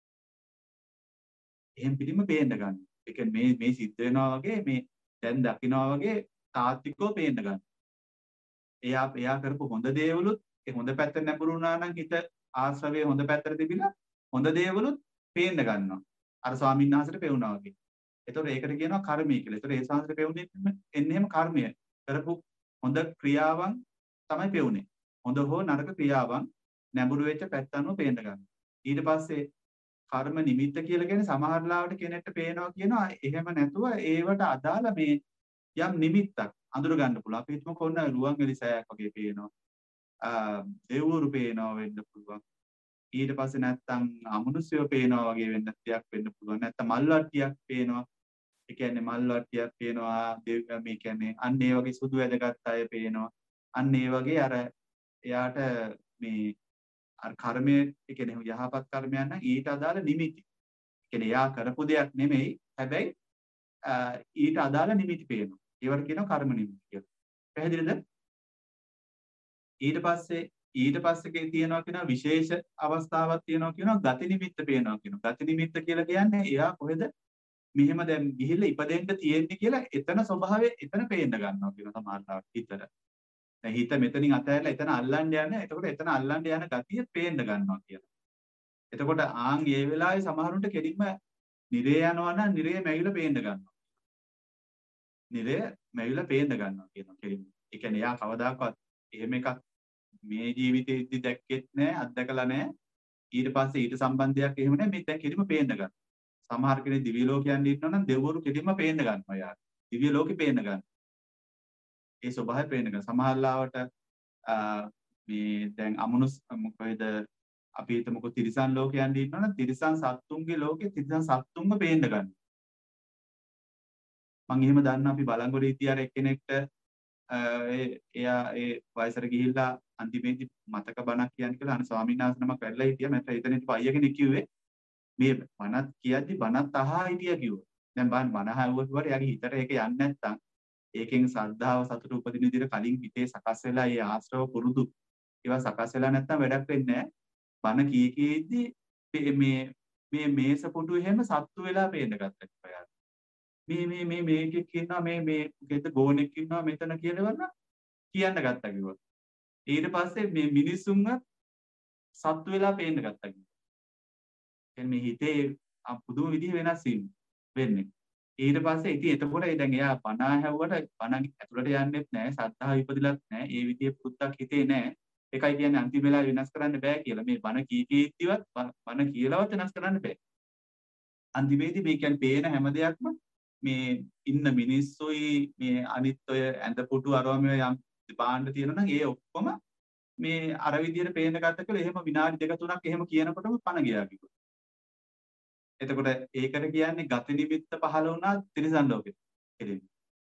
එහෙන් පිටින්ම පේන්න ගන්නවා. ඒ කියන්නේ මේ මේ සිද්ධ වෙනවා වගේ මේ දැන් දකින්නවා වගේ තාත්විකව පේන්න ගන්නවා. එයා එයා කරපු හොඳ දේවලුත් ඒ හොඳ පැත්තට නැඹුරුණා නම් හිත ආශ්‍රවයේ හොඳ පැත්තට තිබිලා හොඳ දේවලුත් පේන්න ගන්නවා. අර ස්වාමීන් වහන්සේට පෙවුනා වගේ. ඒතකොට ඒකට කියනවා කර්මය කියලා. ඒතකොට ඒ ශාස්ත්‍රය පෙවුනේ එන්නේ එහෙම කර්මය. කරපු හොඳ ක්‍රියාවන් තමයි පෙවුනේ. හොඳ හෝ නරක ක්‍රියාවන් නැඹුරු වෙච්ච පැත්ත අනුව පේන්න ගන්නවා. ඊට පස්සේ කර්ම නිමිත්ත කියලා කියන්නේ සමහර ලාවට කෙනෙක්ට පේනවා කියනවා එහෙම නැතුව ඒවට අදාළ මේ යම් නිමිත්තක් අඳුර ගන්න පුළුවන්. අපි හිතමු කොන්න රුවන්වැලි සෑයක් වගේ පේනවා. දෙව්වරු පේනවා වෙන්න පුළුවන්. ඊට පස්සේ නැත්තම් අමනුෂ්‍යව පේනවා වගේ වෙන්න දෙයක් වෙන්න පුළුවන්. නැත්තම් මල්වට්ටියක් පේනවා. ඒ කියන්නේ මල්වට්ටියක් පේනවා. මේ කියන්නේ අන්න ඒ වගේ සුදු වැදගත් අය පේනවා. අන්න ඒ වගේ අර එයාට මේ අර කර්මයේ ඒ කියන්නේ යහපත් කර්මයන් නම් ඊට අදාළ නිමිති. ඒ කියන්නේ එයා කරපු දෙයක් නෙමෙයි. හැබැයි ඊට අදාළ නිමිති පේනවා. ඒවට කියනවා කර්ම නිමිති කියලා. පැහැදිලිද? ඊට පස්සේ ඊට පස්සේ තියෙනවා කියනවා විශේෂ අවස්ථාවක් තියෙනවා කියනවා ගති නිමිත්ත පේනවා කියනවා. ගති නිමිත්ත කියලා කියන්නේ එයා කොහෙද මෙහෙම දැන් ගිහිල්ලා ඉපදෙන්න තියෙන්නේ කියලා එතන ස්වභාවය එතන පේන්න ගන්නවා කියනවා සමහරවිට හිතට. දැන් හිත මෙතනින් අතහැරලා එතන අල්ලන්න යන්නේ. එතකොට එතන අල්ලන්න යන ගතිය පේන්න ගන්නවා කියනවා. එතකොට ආන් ඒ වෙලාවේ සමහරුන්ට කෙලින්ම නිරේ යනවා නම් නිරේ මැවිලා පේන්න ගන්නවා. නිරේ මැවිලා පේන්න ගන්නවා කියනවා කෙලින්ම. ඒ කියන්නේ එයා කවදාකවත් එහෙම එකක් මේ ජීවිතේදී දැක්කෙත් නැහැ, අත්දකලා නැහැ. ඊට පස්සේ ඊට සම්බන්ධයක් එහෙම නැහැ. මේ දැන් කෙලින්ම පේන්න ගන්නවා. සමහර කෙනෙක් දිව්‍ය ලෝකයන් ඉන්නවා නම් දෙවිවරු කෙලින්ම පේන්න ගන්නවා යාර. දිව්‍ය ලෝකෙ පේන්න ගන්නවා. ඒ ස්වභාවය පේන්න ගන්නවා. සමහරලාවට මේ දැන් අමනුස් මොකද අපි හිතමුකෝ තිරිසන් ලෝකයන් ඉන්නවා නම් තිරිසන් සත්තුන්ගේ ලෝකෙ තිරිසන් සත්තුන්ම පේන්න ගන්නවා. මම එහෙම දන්නවා අපි බලංගොඩ ඉතිහාර එක්කෙනෙක්ට එයා ඒ වයසට ගිහිල්ලා අන්තිමේදී මතක බණක් කියන්නේ කියලා අනේ ස්වාමීන් වහන්සේ නමක් වැඩලා හිටියා. මට එතන හිටපු අයියා කෙනෙක් කිව්වේ මේ බණත් කියද්දි බණත් අහා හිටියා කිව්වා. දැන් බණ බණ අහුවා කිව්වට එයාගේ හිතට ඒක යන්නේ නැත්තම් ඒකෙන් ශ්‍රද්ධාව සතුට උපදින විදිහට කලින් හිතේ සකස් වෙලා ඒ ආශ්‍රව පුරුදු ඒවා සකස් වෙලා නැත්තම් වැඩක් වෙන්නේ නැහැ. බණ කී කීද්දි මේ මේ මේස පුටු එහෙම සත්තු වෙලා පේන්න ගත්තා කිව්වා. මේ මේ මේ මේකෙක් ඉන්නවා මේ මේ මොකෙද ගෝනෙක් ඉන්නවා මෙතන කියලාවන්න කියන්න ගත්තා කිව්වා. ඊට පස්සේ මේ මිනිස්සුන්ව සත්තු වෙලා පේන්න ගත්තා කිව්වා. එන්නේ මේ හිතේ පුදුම විදිහ වෙනස් වීම වෙන්නේ. ඊට පස්සේ ඉතින් එතකොට දැන් එයා බණ ඇහුවට බණ ඇතුළට යන්නෙත් නැහැ, සද්ධාව ඉපදිලත් නැහැ, ඒ විදිහේ පුරුද්දක් හිතේ නැහැ. ඒකයි කියන්නේ අන්තිම වෙලාවේ වෙනස් කරන්න බෑ කියලා. මේ බණ කී කීද්දිවත් බණ කියලාවත් වෙනස් කරන්න බෑ. අන්තිමේදී මේ කියන්නේ පේන හැම දෙයක්ම මේ ඉන්න මිනිස්සුයි මේ අනිත් ඔය ඇඳ පුටු අරවම යම් පාණ්ඩ තියෙනවා නම් ඒ ඔක්කොම මේ අර විදියට පේන්න ගත්ත කියලා එහෙම විනාඩි දෙක තුනක් එහෙම කියනකොටම පණ ගියා කිව්වා. එතකොට ඒකට කියන්නේ ගති නිමිත්ත පහළ වුණා තිරිසන් ලෝකෙ. කෙලින්ම.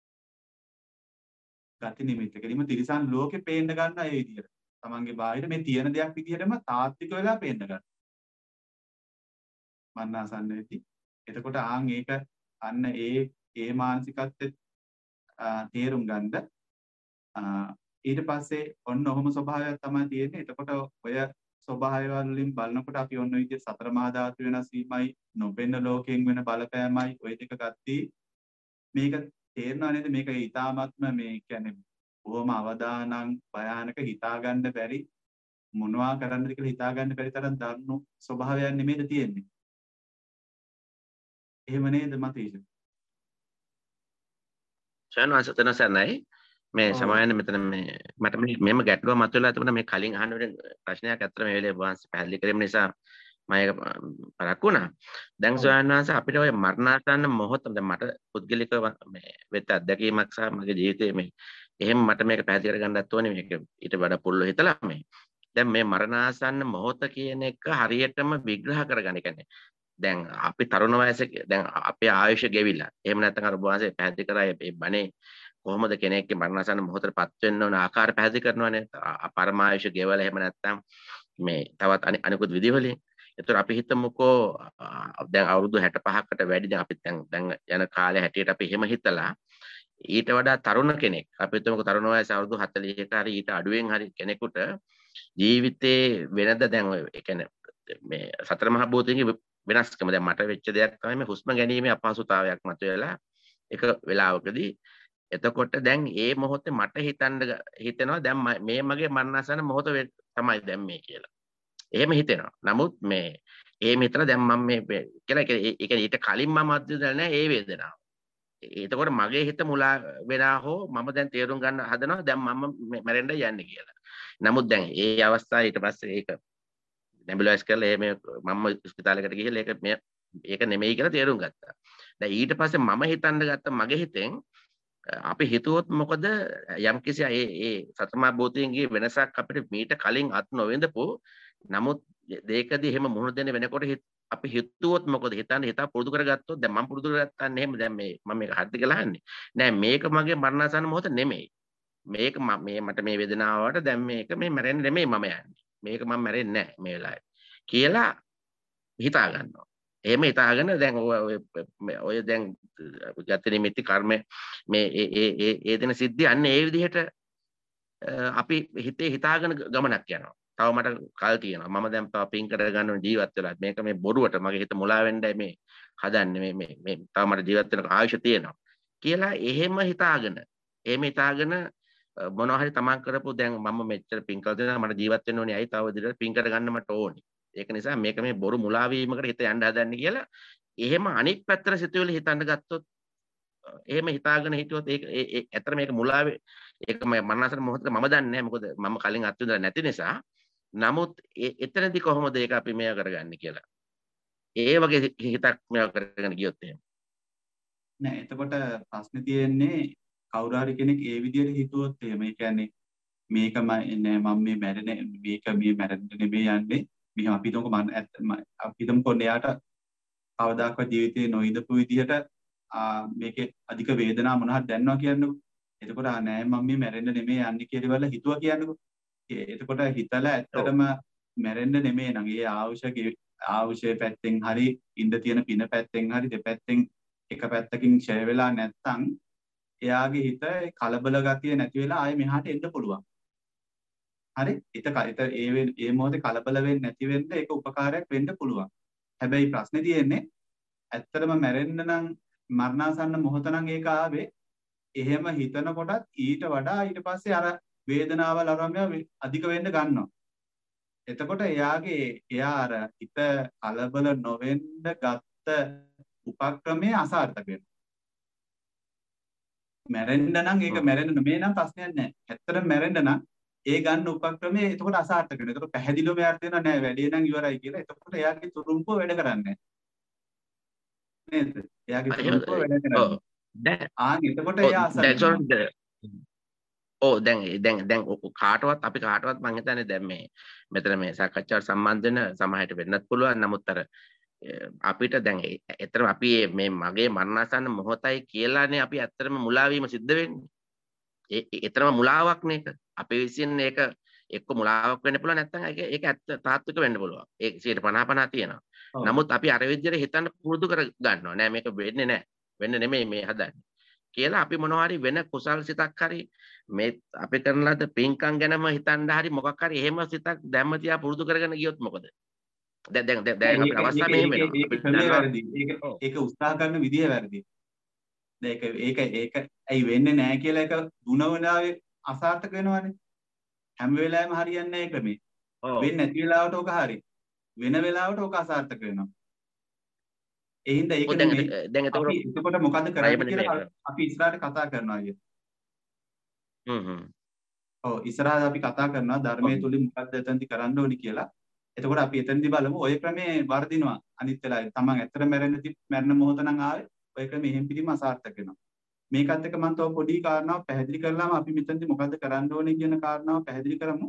ගති නිමිත්ත කෙලින්ම තිරිසන් ලෝකෙ පේන්න ගන්නවා ඒ විදියට. තමන්ගේ බාහිර මේ තියෙන දෙයක් විදියටම තාත්වික වෙලා පේන්න ගන්නවා. මන්නාසන්නේදී. එතකොට ආන් ඒක අන්න ඒ ඒ මානසිකත්වෙත් තේරුම් ගන්න ඊට පස්සේ ඔන්න ඔහොම ස්වභාවයක් තමයි තියෙන්නේ. එතකොට ඔය ස්වභාවය වලින් බලනකොට අපි ඔන්න විදිහට සතර මහා ධාතු වෙනස් වීමයි නොපෙන්න ලෝකයෙන් වෙන බලපෑමයි ඔය දෙක ගත්තී මේක තේරෙනව නේද? මේක ඊටාත්ම මේ කියන්නේ බොහොම අවදානම් භයානක හිතා ගන්න බැරි මොනවා කරන්නද කියලා හිතා ගන්න බැරි තරම් දරුණු ස්වභාවයක් නෙමෙයිද තියෙන්නේ. එහෙම නේද මතීෂ? සයන්වන්සතනසන්නයි මේ සමායන මෙතන මේ මට මෙහෙම ගැටලුවක් මතුවලා තිබුණා මේ කලින් අහන වෙන ප්‍රශ්නයක් ඇත්තට මේ වෙලේ වහන්සේ පැහැදිලි කිරීම නිසා මම ඒක පරක් වුණා. දැන් සයන්වන්ස අපිට ඔය මරණාසන්න මොහොත දැන් මට පුද්ගලිකව මේ වෙත අත්දැකීමක් සහ මගේ ජීවිතයේ මේ එහෙම මට මේක පැහැදිලි කරගන්නත් ඕනේ මේක ඊට වඩා පුළුල් හිතලා මේ දැන් මේ මරණාසන්න මොහොත කියන එක හරියටම විග්‍රහ කරගන්න. ඒ කියන්නේ දැන් අපි තරුණ වයසේ දැන් අපේ ආයුෂ ගෙවිලා. එහෙම නැත්නම් අර වහන්සේ පැහැදිලි කරා මේ බණේ කොහොමද කෙනෙක්ගේ මරණාසන්න මොහොතටපත් වෙන්න ඕන ආකාර පැහැදිලි කරනවානේ. පරමායුෂ ගෙවලා එහෙම නැත්නම් මේ තවත් අනිකුත් විදිහවලින්. ඒතර අපි හිතමුකෝ දැන් අවුරුදු හැට පහකට වැඩි දැන් අපි දැන් දැන් යන කාලේ හැටියට අපි එහෙම හිතලා ඊට වඩා තරුණ කෙනෙක් අපි හිතමුකෝ තරුණ වයස අවුරුදු හතළිහක හරි ඊට අඩුවෙන් හරි කෙනෙකුට ජීවිතේ වෙනද දැන් ඒ කියන්නේ මේ සතර මහා භූතයන්ගේ වෙනස්කම දැන් මට වෙච්ච දෙයක් තමයි මේ හුස්ම ගැනීමේ අපහසුතාවයක් මතුවලා එක වෙලාවකදී එතකොට දැන් ඒ මොහොතේ මට හිතන්න හිතෙනවා දැන් මේ මගේ මරණාසන්න මොහොත තමයි දැන් මේ කියලා. එහෙම හිතෙනවා. නමුත් මේ එහෙම හිතලා දැන් මම මේ කියලා ඒ කියන්නේ ඊට කලින් මම අත්දැකලා නැහැ ඒ වේදනාව. එතකොට මගේ හිත මුලා වෙනා හෝ මම දැන් තේරුම් ගන්න හදනවා දැන් මම මැරෙන්න යන්නේ කියලා. නමුත් දැන් ඒ අවස්ථාවේ ඊට පස්සේ ඒක නෙබුලයිස් කරලා එහෙම මම ස්පිතාලයකට ගිහිල්ලා ඒක මේ ඒක නෙමෙයි කියලා තේරුම් ගත්තා. දැන් ඊට පස්සේ මම හිතන්න ගත්ත මගේ හිතෙන් අපි හිතුවොත් මොකද යම්කිසි ඒ ඒ සතරමා භූතයන්ගේ වෙනසක් අපිට මීට කලින් අත් නොවිඳපු නමුත් දෙයකදී එහෙම මුහුණ දෙන්න වෙනකොට අපි හිතුවොත් මොකද හිතන්න හිතා පුරුදු කරගත්තොත් දැන් මම පුරුදු කරගත්තානේ එහෙම දැන් මේ මම මේක හරිද කියලා අහන්නේ නෑ මේක මගේ මරණාසන්න මොහොත නෙමෙයි මේක මේ මට මේ වේදනාවට දැන් මේක මේ මැරෙන්නේ නෙමෙයි මම යන්නේ මේක මම මැරෙන්නේ නෑ මේ වෙලාවේ කියලා හිතා ගන්නවා එහෙම හිතාගෙන දැන් ඔය ඔය දැන් ගත නිමිති කර්ම මේ ඒ ඒ ඒ දෙන සිද්ධිය අන්න ඒ විදිහට අපි හිතේ හිතාගෙන ගමනක් යනවා. තව මට කල් තියෙනවා. මම දැන් තව පින් කරගන්න ජීවත් වෙලා. මේක මේ බොරුවට මගේ හිත මුලා වෙන්නයි මේ හදන්නේ. මේ මේ මේ තව මට ජීවත් වෙන ආයුෂ තියෙනවා. කියලා එහෙම හිතාගෙන එහෙම හිතාගෙන මොනවා හරි තමන් කරපු දැන් මම මෙච්චර පින් කළ දෙනා මට ජීවත් වෙන්න ඕනේ. අයි තව දිගට පින් කරගන්න මට ඕනේ. ඒක නිසා මේක මේ බොරු මුලා වීමකට හිත යන්න හදන්නේ කියලා එහෙම අනිත් පැත්තට සිතුවිලි හිතන්න ගත්තොත් එහෙම හිතාගෙන හිටියොත් ඒක ඇත්තට මේක මුලා ඒක මම මනසට මොහොතක මම දන්නේ නැහැ මොකද මම කලින් අත්විඳලා නැති නිසා නමුත් එතනදී කොහොමද ඒක අපි මේව කරගන්නේ කියලා ඒ වගේ හිතක් මේව කරගෙන ගියොත් එහෙම නෑ එතකොට ප්‍රශ්නේ තියෙන්නේ කවුරු හරි කෙනෙක් ඒ විදිහට හිතුවොත් එහෙම ඒ කියන්නේ මේක නෑ මම මේ මැරෙන මේක මේ මැරෙන්න නෙමෙයි යන්නේ මෙහෙම අපි හිතමුකෝ මම අපි හිතමුකෝ එයාට කවදාකවත් ජීවිතේ නොඉඳපු විදිහට මේකේ අධික වේදනාව මොනවද දැනනවා කියන්නකෝ. එතකොට නෑ මම මේ මැරෙන්න නෙමෙයි යන්නේ කියලා වල හිතුවා කියන්නකෝ. එතකොට හිතලා ඇත්තටම මැරෙන්න නෙමෙයි නම් ඒ ආවශ්‍යක ආවශ්‍ය පැත්තෙන් හරි ඉඳ තියෙන පින පැත්තෙන් හරි දෙපැත්තෙන් එක පැත්තකින් ඡය වෙලා නැත්තම් එයාගේ හිත කලබල ගතිය නැති වෙලා ආයෙ මෙහාට එන්න පුළුවන්. හරි? හිත ඒ ඒ මොහොතේ කලබල වෙන්නේ නැති වෙන්න ඒක උපකාරයක් වෙන්න පුළුවන්. හැබැයි ප්‍රශ්නේ තියෙන්නේ ඇත්තටම මැරෙන්න නම් මරණාසන්න මොහොත නම් ඒක ආවේ එහෙම හිතනකොටත් ඊට වඩා ඊට පස්සේ අර වේදනාවල් අරම අධික වෙන්න ගන්නවා. එතකොට එයාගේ එයා අර හිත කලබල නොවෙන්න ගත්ත උපක්‍රමයේ අසාර්ථක වෙනවා. මැරෙන්න නම් ඒක මැරෙන්න නෙමෙයි නම් ප්‍රශ්නයක් නැහැ. ඇත්තටම මැරෙන්න නම් ඒ ගන්න උපක්‍රමයේ එතකොට අසාර්ථක වෙනවා. එතකොට පැහැදිලිවම යාට තේරෙනවා නෑ වැඩේ නම් ඉවරයි කියලා. එතකොට එයාගේ තුරුම්පුව වැඩ කරන්නේ නේද? එයාගේ තුරුම්පුව වැඩ කරන්නේ. දැන් ආන් එතකොට එයා අසාර්ථක. ඕ දැන් දැන් දැන් කාටවත් අපි කාටවත් මම හිතන්නේ දැන් මේ මෙතන මේ සාකච්ඡාවට සම්බන්ධ වෙන සමහරට වෙන්නත් පුළුවන්. නමුත් අර අපිට දැන් ඇත්තටම අපි මේ මගේ මරණාසන්න මොහොතයි කියලානේ අපි ඇත්තටම මුලා වීම සිද්ධ වෙන්නේ. ඒ ඒතරම මුලාවක් නේක. අපි විසින් ඒක එක්ක මුලාවක් වෙන්න පුළුවන් නැත්නම් ඒක ඒක ඇත්ත තාත්වික වෙන්න පුළුවන්. ඒක සියයට පනහ පනහ තියෙනවා. නමුත් අපි අර විදිහට හිතන්න පුරුදු කර ගන්නවා. නෑ මේක වෙන්නේ නෑ. වෙන්න නෙමෙයි මේ හදන්නේ. කියලා අපි මොනවා හරි වෙන කුසල් සිතක් හරි මේ අපි කරන ලද පින්කම් ගැනම හිතන්න හරි මොකක් හරි එහෙම සිතක් දැම්ම තියා පුරුදු කරගෙන ගියොත් මොකද? දැන් දැන් දැන් අපේ අවස්ථාව මෙහෙම වෙනවා. ඒක උත්සාහ කරන විදිය වැරදි. ඒක ඒක ඒක ඇයි වෙන්නේ නැහැ කියලා එක දුන වෙලාවේ අසාර්ථක වෙනවනේ. හැම වෙලාවෙම හරියන්නේ නැහැ ක්‍රමේ. වෙන්නේ නැති වෙලාවට ඕක හරි. වෙන වෙලාවට ඕක අසාර්ථක වෙනවා. ඒ හින්දා ඒක නෙමෙයි. දැන් එතකොට එතකොට මොකද කරන්නේ කියලා අපි ඉස්සරහට කතා කරනවා අයියේ. හ්ම් හ්ම්. ඔව් ඉස්සරහට අපි කතා කරනවා ධර්මයේ තුලින් මොකද්ද එතනදි කරන්න ඕනි කියලා. එතකොට අපි එතනදි බලමු ඔය ක්‍රමේ වර්ධිනවා අනිත් වෙලාවේ. තමන් ඇත්තට මැරෙන්න මැරෙන මොහොත නම් ආවේ ඔය ක්‍රමේ එහෙම් පිටිම අසාර්ථක වෙනවා. මේකත් එක්ක මම තව පොඩි කාරණාවක් පැහැදිලි කරලාම අපි මෙතනදි මොකද්ද කරන්න ඕනේ කියන කාරණාව පැහැදිලි කරමු.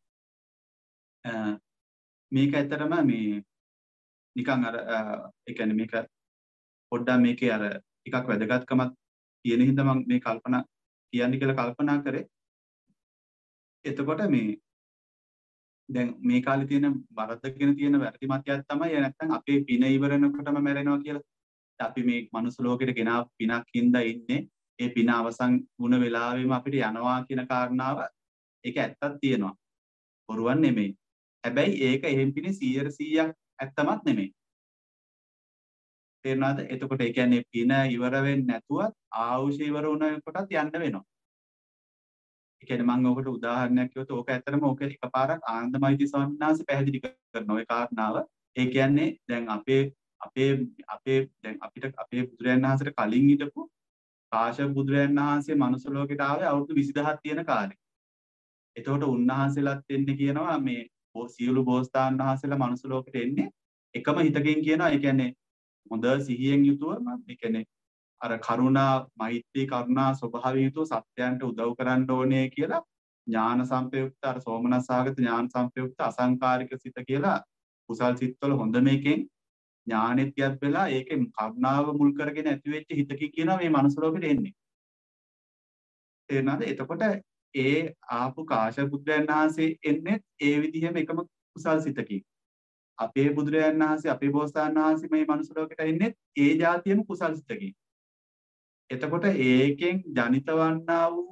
මේක ඇත්තටම මේ නිකන් අර ඒ කියන්නේ මේක පොඩ්ඩක් මේකේ අර ටිකක් වැදගත්කමක් තියෙන හින්දා මම මේ කල්පනා කියන්නේ කියලා කල්පනා කරේ. එතකොට මේ දැන් මේ කාලේ තියෙන වරදගෙන තියෙන වැරදි මතයක් තමයි නැත්තම් අපේ පින ඉවරනකොටම මැරෙනවා කියලා. අපි මේ මනුස්ස ලෝකෙට ගෙනා පිනක් හින්දා ඉන්නේ. ඒ පින අවසන් වුණ වෙලාවෙම අපිට යනවා කියන කාරණාව ඒක ඇත්තක් තියෙනවා. බොරුවක් නෙමෙයි. හැබැයි ඒක එහෙම් පිනේ සීයට සීයක් ඇත්තමත් නෙමෙයි. තේරුණාද? එතකොට ඒ කියන්නේ පින ඉවර වෙන්නේ නැතුවත් ආයුෂ ඉවර වුණකොටත් යන්න වෙනවා. ඒ කියන්නේ මම ඔකට උදාහරණයක් කිව්වොත් ඕක ඇත්තටම ඕක එකපාරක් ආනන්දමයිති ස්වාමීන් වහන්සේ පැහැදිලි කරනවා ඒ කාරණාව. ඒ කියන්නේ දැන් අපේ අපේ අපේ දැන් අපිට අපේ බුදුරයන් වහන්සේට කලින් හිටපු කාශ්‍යප බුදුරයන් වහන්සේ මනුස්ස ලෝකෙට ආවේ අවුරුදු විසිදහක් තියෙන කාලේ. එතකොට උන්වහන්සේලාත් එන්නේ කියනවා මේ සියලු බෝසතාණන් වහන්සේලා මනුස්ස ලෝකෙට එන්නේ එකම හිතකින් කියනවා. ඒ කියන්නේ හොඳ සිහියෙන් යුතුව ඒ කියන්නේ අර කරුණා මෛත්‍රී කරුණා ස්වභාවයෙන් යුතුව සත්‍යයන්ට උදව් කරන්න ඕනේ කියලා ඥාන සම්ප්‍රයුක්ත අර සෝමනස්සාගත ඥාන සම්ප්‍රයුක්ත අසංකාරික සිත කියලා කුසල් සිත්වල හොඳ මේකෙන් ඥානෙත්‍යත් වෙලා ඒකේ කරුණාව මුල් කරගෙන ඇති වෙච්ච හිතකින් කියනවා මේ මනුස්ස ලෝකෙට එන්නේ. තේරුණාද? එතකොට ඒ ආපු කාශ්‍යප බුදුරයන් වහන්සේ එන්නේ ඒ විදිහම එකම කුසල් සිතකින්. අපේ බුදුරයන් වහන්සේ අපේ බෝසතාණන් වහන්සේ මේ මනුස්ස ලෝකෙට එන්නේ ඒ જાතියෙම කුසල් සිතකින්. එතකොට ඒකෙන් ජනිත වන්නා වූ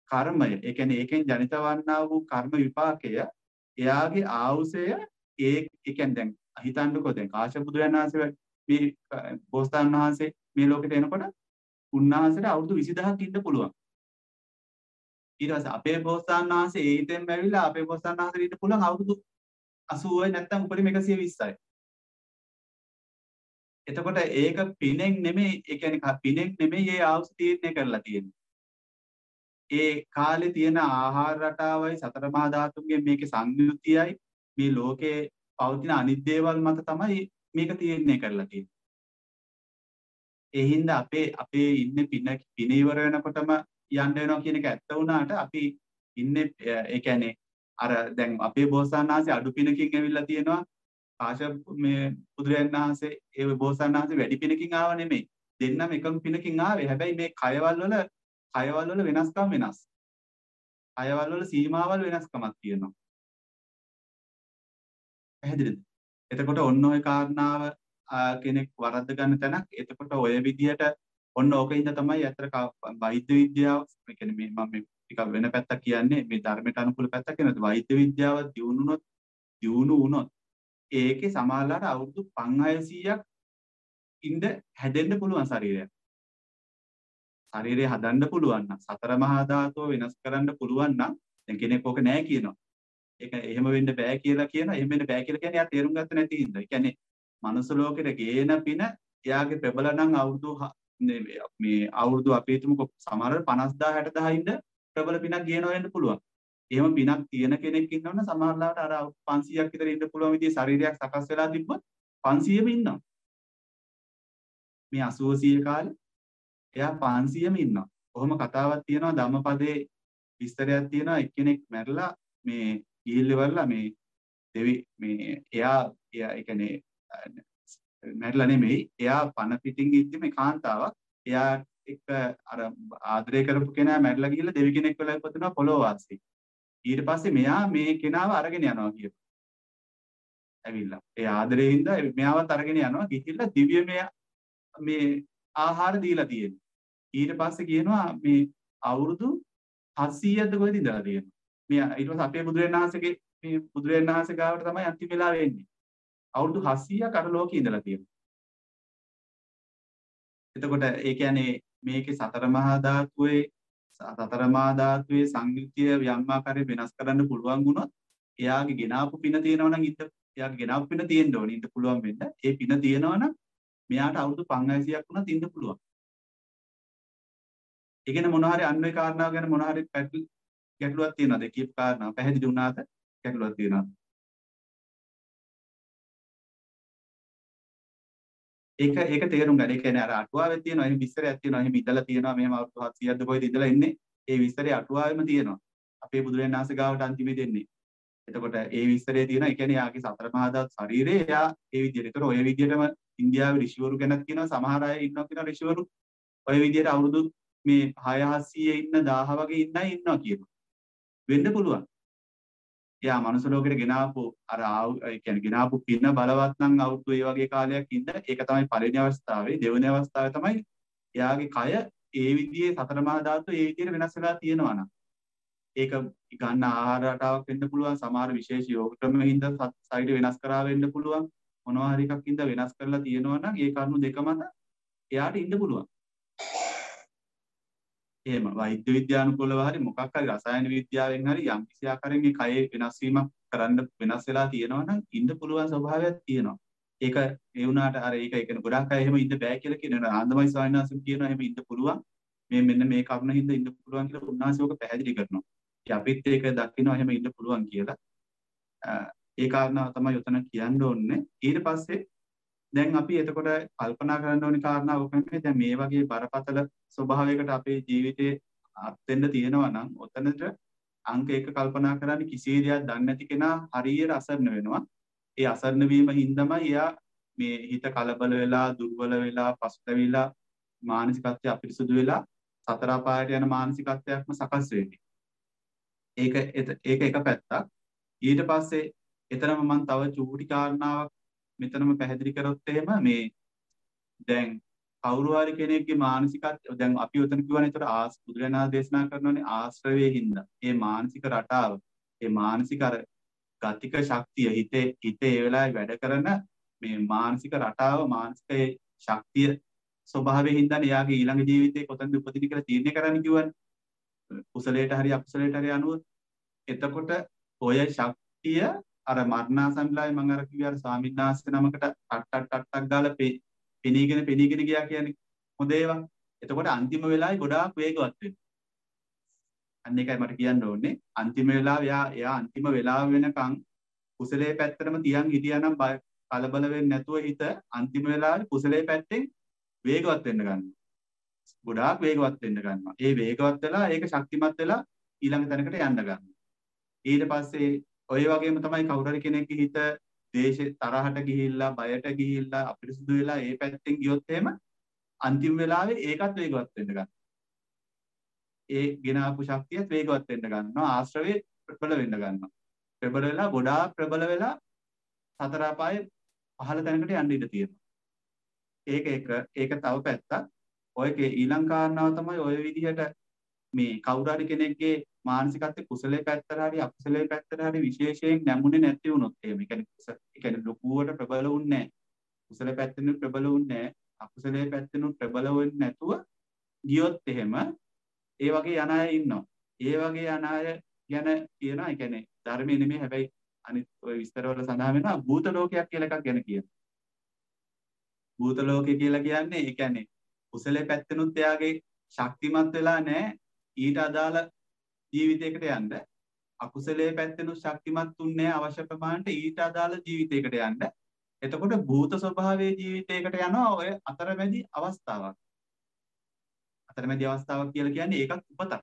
කර්මය ඒ කියන්නේ ඒකෙන් ජනිත වන්නා වූ කර්ම විපාකය එයාගේ ආයුෂය ඒ ඒ කියන්නේ දැන් හිතන්නකෝ දැන් කාශ්‍යප බුදුරජාණන් වහන්සේ මේ බෝසතාණන් වහන්සේ මේ ලෝකෙට එනකොට උන්වහන්සේට අවුරුදු විසිදහක් ඉන්න පුළුවන්. ඊට පස්සේ අපේ බෝසතාණන් වහන්සේ ඒ හිතෙන් බැවිලා අපේ බෝසතාණන් වහන්සේට ඉන්න පුළුවන් අවුරුදු අසූවයි නැත්නම් උපරිම එකසිය විස්සයි. එතකොට ඒක පිනෙන් නෙමෙයි ඒ කියන්නේ පිනෙන් නෙමෙයි ඒ ආයුෂ තීරණය කරලා තියෙන්නේ. ඒ කාලේ තියෙන ආහාර රටාවයි සතර මහා ධාතුන්ගේ මේකේ සංයුතියයි මේ ලෝකේ පවතින අනිත් දේවල් මත තමයි මේක තීරණය කරලා තියෙන්නේ. ඒ හින්දා අපේ අපේ ඉන්නේ පින පින ඉවර වෙනකොටම යන්න වෙනවා කියන එක ඇත්ත වුණාට අපි ඉන්නේ ඒ කියන්නේ අර දැන් අපේ බෝසතාණන් වහන්සේ අඩු පිනකින් ඇවිල්ලා තියෙනවා. කාශ්‍යප මේ බුදුරජාණන් වහන්සේ ඒ බෝසතාණන් වහන්සේ වැඩි පිනකින් ආව නෙමෙයි. දෙන්නම එකම පිනකින් ආවේ. හැබැයි මේ කයවල් වල කයවල් වල වෙනස්කම් වෙනස්. කයවල් වල සීමාවල් වෙනස්කමක් තියෙනවා. පැහැදිලිද? එතකොට ඔන්න ඔය කාරණාව කෙනෙක් වරද්ද ගන්න තැනක්. එතකොට ඔය විදිහට ඔන්න ඕකින්ද තමයි අතර වෛද්‍ය විද්‍යාව ඒ කියන්නේ මේ මම ටිකක් වෙන පැත්තක් කියන්නේ මේ ධර්මයට අනුකූල පැත්තක් කියනවා. වෛද්‍ය විද්‍යාව දියුණුනොත් දියුණු වුණොත් ඒකේ සමානලට අවුරුදු පන්හයසීයක් ඉඳ හැදෙන්න පුළුවන් ශරීරයක්. ශරීරය හදන්න පුළුවන් නම් සතර මහා ධාතුව වෙනස් කරන්න පුළුවන් නම් දැන් කෙනෙක් ඕක නෑ කියනවා. ඒක එහෙම වෙන්න බෑ කියලා කියනවා. එහෙම වෙන්න බෑ කියලා කියන්නේ එයා තේරුම් ගත්ත නැති හින්දා. ඒ කියන්නේ මනුස්ස ලෝකෙට ගේන පින එයාගේ ප්‍රබල නම් අවුරුදු මේ අවුරුදු අපි හිතමුකෝ සමහරවල් පනස්දාහ හැටදාහ ඉඳ ප්‍රබල පිනක් ගේනවා වෙන්න පුළුවන්. එහෙම පිනක් තියෙන කෙනෙක් ඉන්නවනම් සමහරවිට අර පන්සීයක් විතර ඉන්න පුළුවන් විදිහේ ශරීරයක් සකස් වෙලා තිබ්බොත් පන්සීයෙම ඉන්නවා. මේ අසූව සිය කාලේ එයා පන්සීයෙම ඉන්නවා. කොහොම කතාවක් තියෙනවා ධම්මපදයේ විස්තරයක් තියෙනවා එක්කෙනෙක් මැරලා මේ ගිහිල්ලවලා මේ දෙවි මේ එයා එයා ඒ කියන්නේ මැරලා නෙමෙයි එයා පන පිටින් ඉද්දි මේ කාන්තාවක් එයා එක්ක අර ආදරය කරපු කෙනා මැරලා ගිහිල්ලා දෙවි කෙනෙක් වෙලා ඉපදුනා පොළොව වාසී. ඊට පස්සේ මෙයා මේ කෙනාව අරගෙන යනවා කියනවා. ඇවිල්ලා. ඒ ආදරේ හින්දා මෙයාවත් අරගෙන යනවා ගිහිල්ලා දිව්‍යමය මේ ආහාර දීලා තියෙනවා. ඊට පස්සේ කියනවා මේ අවුරුදු හත්සීයක්ද කොහෙද ඉඳලා තියෙනවා. මේ ඊට පස්සේ අපේ බුදුරජාණන් වහන්සේගේ මේ බුදුරජාණන් වහන්සේ ගාවට තමයි අන්තිම වෙලාව එන්නේ. අවුරුදු හත්සීයක් අර ලෝකේ ඉඳලා තියෙනවා. එතකොට ඒ කියන්නේ මේකේ සතර මහා ධාතුවේ සතර මහා ධාතුවේ සංයුතිය යම් ආකාරයෙන් වෙනස් කරන්න පුළුවන් වුණොත් එයාගේ ගෙනාපු පින තියෙනවා නම් ඉන්න එයාගේ ගෙනාපු පින තියෙන්න ඕනේ ඉන්න පුළුවන් වෙන්න. ඒ පින තියෙනවා නම් මෙයාට අවුරුදු පන්හයසීයක් වුණත් ඉන්න පුළුවන්. ඒ කියන්නේ මොන හරි අන්වේ කාරණාව ගැන මොන හරි ගැටලුවක් තියෙනවද? කියපු කාරණාව පැහැදිලි වුණාද? ගැටලුවක් තියෙනවද? ඒක ඒක තේරුම් ගන්න. ඒ කියන්නේ අර අටුවාවේ තියෙනවා එහෙම විස්තරයක් තියෙනවා. එහෙම ඉඳලා තියෙනවා. මෙහෙම අවුරුදු හත්සීයක්ද කොහෙද ඉඳලා ඉන්නේ. ඒ විස්තරය අටුවාවෙම තියෙනවා. අපේ බුදුරජාණන් වහන්සේ ගාවට අන්තිමේ දෙන්නේ. එතකොට ඒ විස්තරේ තියෙනවා. ඒ කියන්නේ යාගේ සතර මහා ධාතු ශරීරය එයා ඒ විදිහට. ඒතර ඔය විදිහටම ඉන්දියාවේ ඍෂිවරු ගැනත් කියනවා. සමහර අය ඉන්නවා කියනවා ඍෂිවරු. ඔය විදිහට අවුරුදු මේ හය හත්සීය ඉන්න දහහ වගේ ඉන්න අය ඉන්නවා කියනවා. වෙන්න පුළුවන්. එයා මනුස්ස ලෝකෙට ගෙනාවු අර ඒ කියන්නේ ගෙනාවු පින බලවත් නම් අවුරුදු ඒ වගේ කාලයක් ඉන්න ඒක තමයි පළවෙනි අවස්ථාවේ. දෙවෙනි අවස්ථාවේ තමයි එයාගේ කය ඒ විදිහේ සතර මහා ධාතු ඒ විදිහට වෙනස් වෙලා තියෙනවා නම් ඒක ගන්න ආහාර රටාවක් වෙන්න පුළුවන්. සමහර විශේෂ යෝග ක්‍රම හින්දා ශරීර වෙනස් කරා වෙන්න පුළුවන්. මොනවා හරි එකක් හින්දා වෙනස් කරලා තියෙනවා නම් ඒ කරුණු දෙක මත එයාට ඉන්න පුළුවන්. එහෙම වෛද්‍ය විද්‍යානුකූලව හරි මොකක් හරි රසායන විද්‍යාවෙන් හරි යම් කිසි ආකාරයෙන් මේ කයේ වෙනස් වීමක් කරන්න වෙනස් වෙලා තියෙනවා නම් ඉන්න පුළුවන් ස්වභාවයක් තියෙනවා. ඒක ඒ වුණාට අර ඒක ඒක ගොඩක් අය එහෙම ඉන්න බෑ කියලා කියනවා. ආන්දමයි ස්වාමීන් වහන්සේ කියනවා එහෙම ඉන්න පුළුවන්. මේ මෙන්න මේ කරුණ හින්දා ඉන්න පුළුවන් කියලා උන්වහන්සේ ඔක පැහැදිලි කරනවා. ඉතින් අපිත් ඒක දකිනවා එහෙම ඉන්න පුළුවන් කියලා. ඒ කාරණාව තමයි උතන කියන්න ඕනේ. ඊට පස්සේ දැන් අපි එතකොට කල්පනා කරන්න ඕනි කාරණාව ඔකනේ දැන් මේ වගේ බරපතල ස්වභාවයකට අපේ ජීවිතේ අත් වෙන්න තියෙනවා නම් ඔතනට අංක එක කල්පනා කරන්නේ කිසි දෙයක් දන්නේ නැති කෙනා හරියට අසරණ වෙනවා. ඒ අසරණ වීම හින්දාමයි එයා මේ හිත කලබල වෙලා දුර්වල වෙලා පසුතැවිලා මානසිකත්වය අපිරිසුදු වෙලා සතර අපායට යන මානසිකත්වයක්ම සකස් වෙන්නේ. ඒක ඒක එක පැත්තක්. ඊට පස්සේ එතරම් මම තව චූටි කාරණාවක් මෙතනම පැහැදිලි කරොත් එහෙම මේ දැන් කවුරු හරි කෙනෙක්ගේ මානසිකත්වය දැන් අපි උතන කියවනේ ඒතර ආස් බුදුරණා දේශනා කරනවානේ ආශ්‍රවයේ හින්දා. ඒ මානසික රටාව, ඒ මානසික අර ගතික ශක්තිය හිතේ හිතේ ඒ වෙලාවේ වැඩ කරන මේ මානසික රටාව මානසික ශක්තිය ස්වභාවයෙන් හින්දානේ යාගේ ඊළඟ ජීවිතේ කොතනද උපදින කියලා තීරණය කරන්න කිව්වනේ. කුසලයට හරි අකුසලයට හරි අනුව. එතකොට ඔය ශක්තිය අර මරණාසන්නලාවේ මම අර කිව්වේ අර ස්වාමීන් වහන්සේ නමකට ටක් ටක් ටක් ගාලා පෙනීගෙන පෙනීගෙන ගියා කියන්නේ හොඳ ඒවා. එතකොට අන්තිම වෙලාවේ ගොඩාක් වේගවත් වෙනවා. අන්න ඒකයි මට කියන්න ඕනේ. අන්තිම වෙලාව එයා එයා අන්තිම වෙලාව වෙනකන් කුසලයේ පැත්තටම තියන් හිටියානම් කලබල වෙන්නේ නැතුව හිත අන්තිම වෙලාවේ කුසලයේ පැත්තෙන් වේගවත් වෙන්න ගන්නවා. ගොඩාක් වේගවත් වෙන්න ගන්නවා. ඒ වේගවත් වෙලා ඒක ශක්තිමත් වෙලා ඊළඟ තැනකට යන්න ගන්නවා. ඊට පස්සේ ඔය වගේම තමයි කවුරු හරි කෙනෙක්ගේ හිත දේශ තරහට ගිහිල්ලා බයට ගිහිල්ලා අපිරිසුදු වෙලා ඒ පැත්තෙන් ගියොත් එහෙම අන්තිම වෙලාවේ ඒකත් වේගවත් වෙන්න ගන්නවා. ඒ ගෙනාපු ශක්තියත් වේගවත් වෙන්න ගන්නවා. ආශ්‍රවේ ප්‍රබල වෙන්න ගන්නවා. ප්‍රබල වෙලා ගොඩාක් ප්‍රබල වෙලා සතර අපායේ පහළ තැනකට යන්න ඉඩ තියෙනවා. ඒක එක ඒක තව පැත්තක්. ඔයකේ ඊළඟ කාරණාව තමයි ඔය විදිහට මේ කවුරු හරි කෙනෙක්ගේ මානසිකත්වයේ කුසලයේ පැත්තට හරි අකුසලයේ පැත්තට හරි විශේෂයෙන් නැමුනේ නැති වුණොත් එහෙම. ඒ කියන්නේ ඒ කියන්නේ ලොකුවට ප්‍රබල වුන්නේ නැහැ. කුසලයේ පැත්තෙන් ප්‍රබල වුන්නේ නැහැ. අකුසලයේ පැත්තෙන් ප්‍රබල වෙන්නේ නැතුව ගියොත් එහෙම ඒ වගේ යන අය ඉන්නවා. ඒ වගේ යන අය ගැන කියනවා. ඒ කියන්නේ ධර්මයේ නෙමෙයි හැබැයි අනිත් ඔය විස්තරවල සඳහන් වෙනවා භූත ලෝකයක් කියලා එකක් ගැන කියනවා. භූත ලෝකය කියලා කියන්නේ ඒ කියන්නේ කුසලයේ පැත්තෙනුත් එයාගේ ශක්තිමත් වෙලා නැහැ ඊට අදාළ ජීවිතයකට යන්න. අකුසලයේ පැත්තෙනුත් ශක්තිමත් උන්නේ අවශ්‍ය ප්‍රමාණයට ඊට අදාළ ජීවිතයකට යන්න. එතකොට භූත ස්වභාවයේ ජීවිතයකට යනවා ඔය අතරමැදි අවස්ථාවක්. අතරමැදි අවස්ථාවක් කියලා කියන්නේ ඒකත් උපතක්.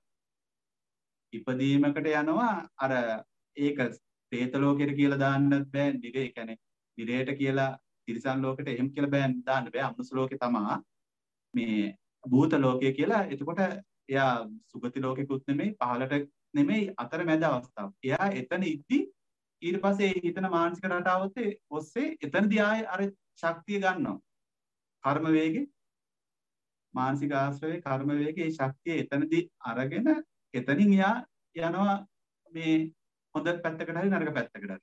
ඉපදීමකට යනවා අර ඒක പ്രേත ලෝකෙට කියලා දාන්නත් බෑ. නිරේ කියන්නේ නිරේට කියලා තිරිසන් ලෝකෙට එහෙම කියලා බෑ දාන්න බෑ. අමනුෂ්‍ය ලෝකේ තමා මේ භූත ලෝකය කියලා. එතකොට එයා සුගති ලෝකෙකුත් නෙමෙයි පහලට නෙමෙයි අතරමැද අවස්ථාව. එයා එතන ඉද්දි ඊට පස්සේ හිතන මානසික රටාවත් ඔස්සේ එතනදී ආයේ අර ශක්තිය ගන්නවා. කර්ම වේගේ මානසික ආශ්‍රවේ කර්ම වේගේ ශක්තිය එතනදී අරගෙන එතනින් එයා යනවා මේ හොඳ පැත්තකට හරි නරක පැත්තකට හරි.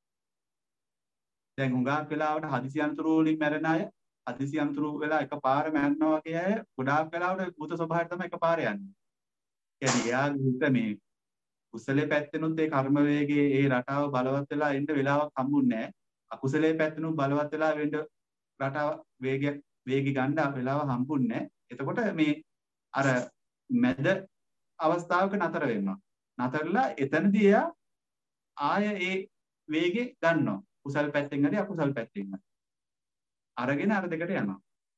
දැන් හුඟක් වෙලාවට හදිසි අනතුරු වලින් මැරෙන අය හදිසි අනතුරු වෙලා එකපාර මැරෙනවා වගේ අය ගොඩාක් වෙලාවට භූත ස්වභාවයට තමයි එකපාර යන්නේ. කියන්නේ එයාගේ හිත මේ කුසලයේ පැත්තෙනුත් ඒ කර්ම වේගයේ ඒ රටාව බලවත් වෙලා එන්න වෙලාවක් හම්බුන්නේ නැහැ. අකුසලයේ පැත්තෙනුත් බලවත් වෙලා වෙන්න රටාව වේගය වේගي ගන්න වෙලාව හම්බුන්නේ නැහැ. එතකොට මේ අර මැද අවස්ථාවක නතර වෙනවා. නතරලා එතනදී එයා ආය ඒ වේගෙ ගන්නවා. කුසල් පැත්තෙන් හරි අකුසල් පැත්තෙන් හරි. අරගෙන අර දෙකට යනවා.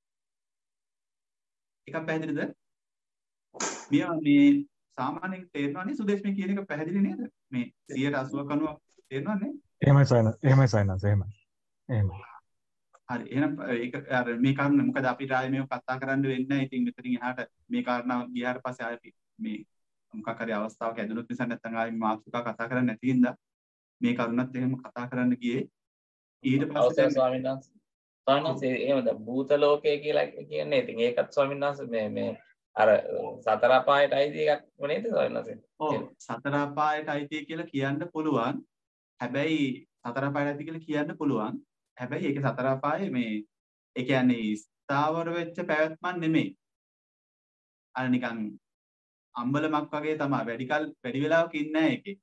එකක් පැහැදිලිද? මේ මේ සාමාන්‍යයෙන් තේරෙනවනේ සුදේශ් කියන එක පැහැදිලි නේද? මේ සියයට අසූවක් අනුව තේරෙනවද? එහෙමයි සයන. එහෙමයි සයනස්. එහෙමයි. එහෙමයි. හරි. එහෙනම් ඒක අර මේ කාරණා මොකද අපිට ආයේ මේක කතා කරන්න වෙන්නේ නැහැ. ඉතින් මෙතනින් එහාට මේ කාරණා ගියාට පස්සේ ආයේ මේ මොකක් හරි අවස්ථාවක් ඇදුණොත් නිසා නැත්නම් ආයේ මාතෘකා කතා කරන්න නැති හින්දා මේ කරුණත් එහෙම කතා කරන්න ගියේ. ඊට පස්සේ ස්වාමීන් වහන්සේ ස්වාමීන් වහන්සේ එහෙමද භූත ලෝකය කියලා කියන්නේ. ඉතින් ඒකත් ස්වාමීන් වහන්සේ මේ මේ අර සතර අපායට අයිති එකක් නේද ස්වාමීන් වහන්සේ? ඔව් සතර අපායට අයිති කියලා කියන්න පුළුවන්. හැබැයි සතර අපායට අයිති කියලා කියන්න පුළුවන්. හැබැයි ඒක සතර අපායේ මේ ඒ කියන්නේ ස්ථාවර වෙච්ච පැවැත්මක් නෙමෙයි. අර නිකන් අම්බලමක් වගේ තමයි. වැඩි කල් වැඩි වෙලාවක ඉන්නේ නැහැ ඒකේ.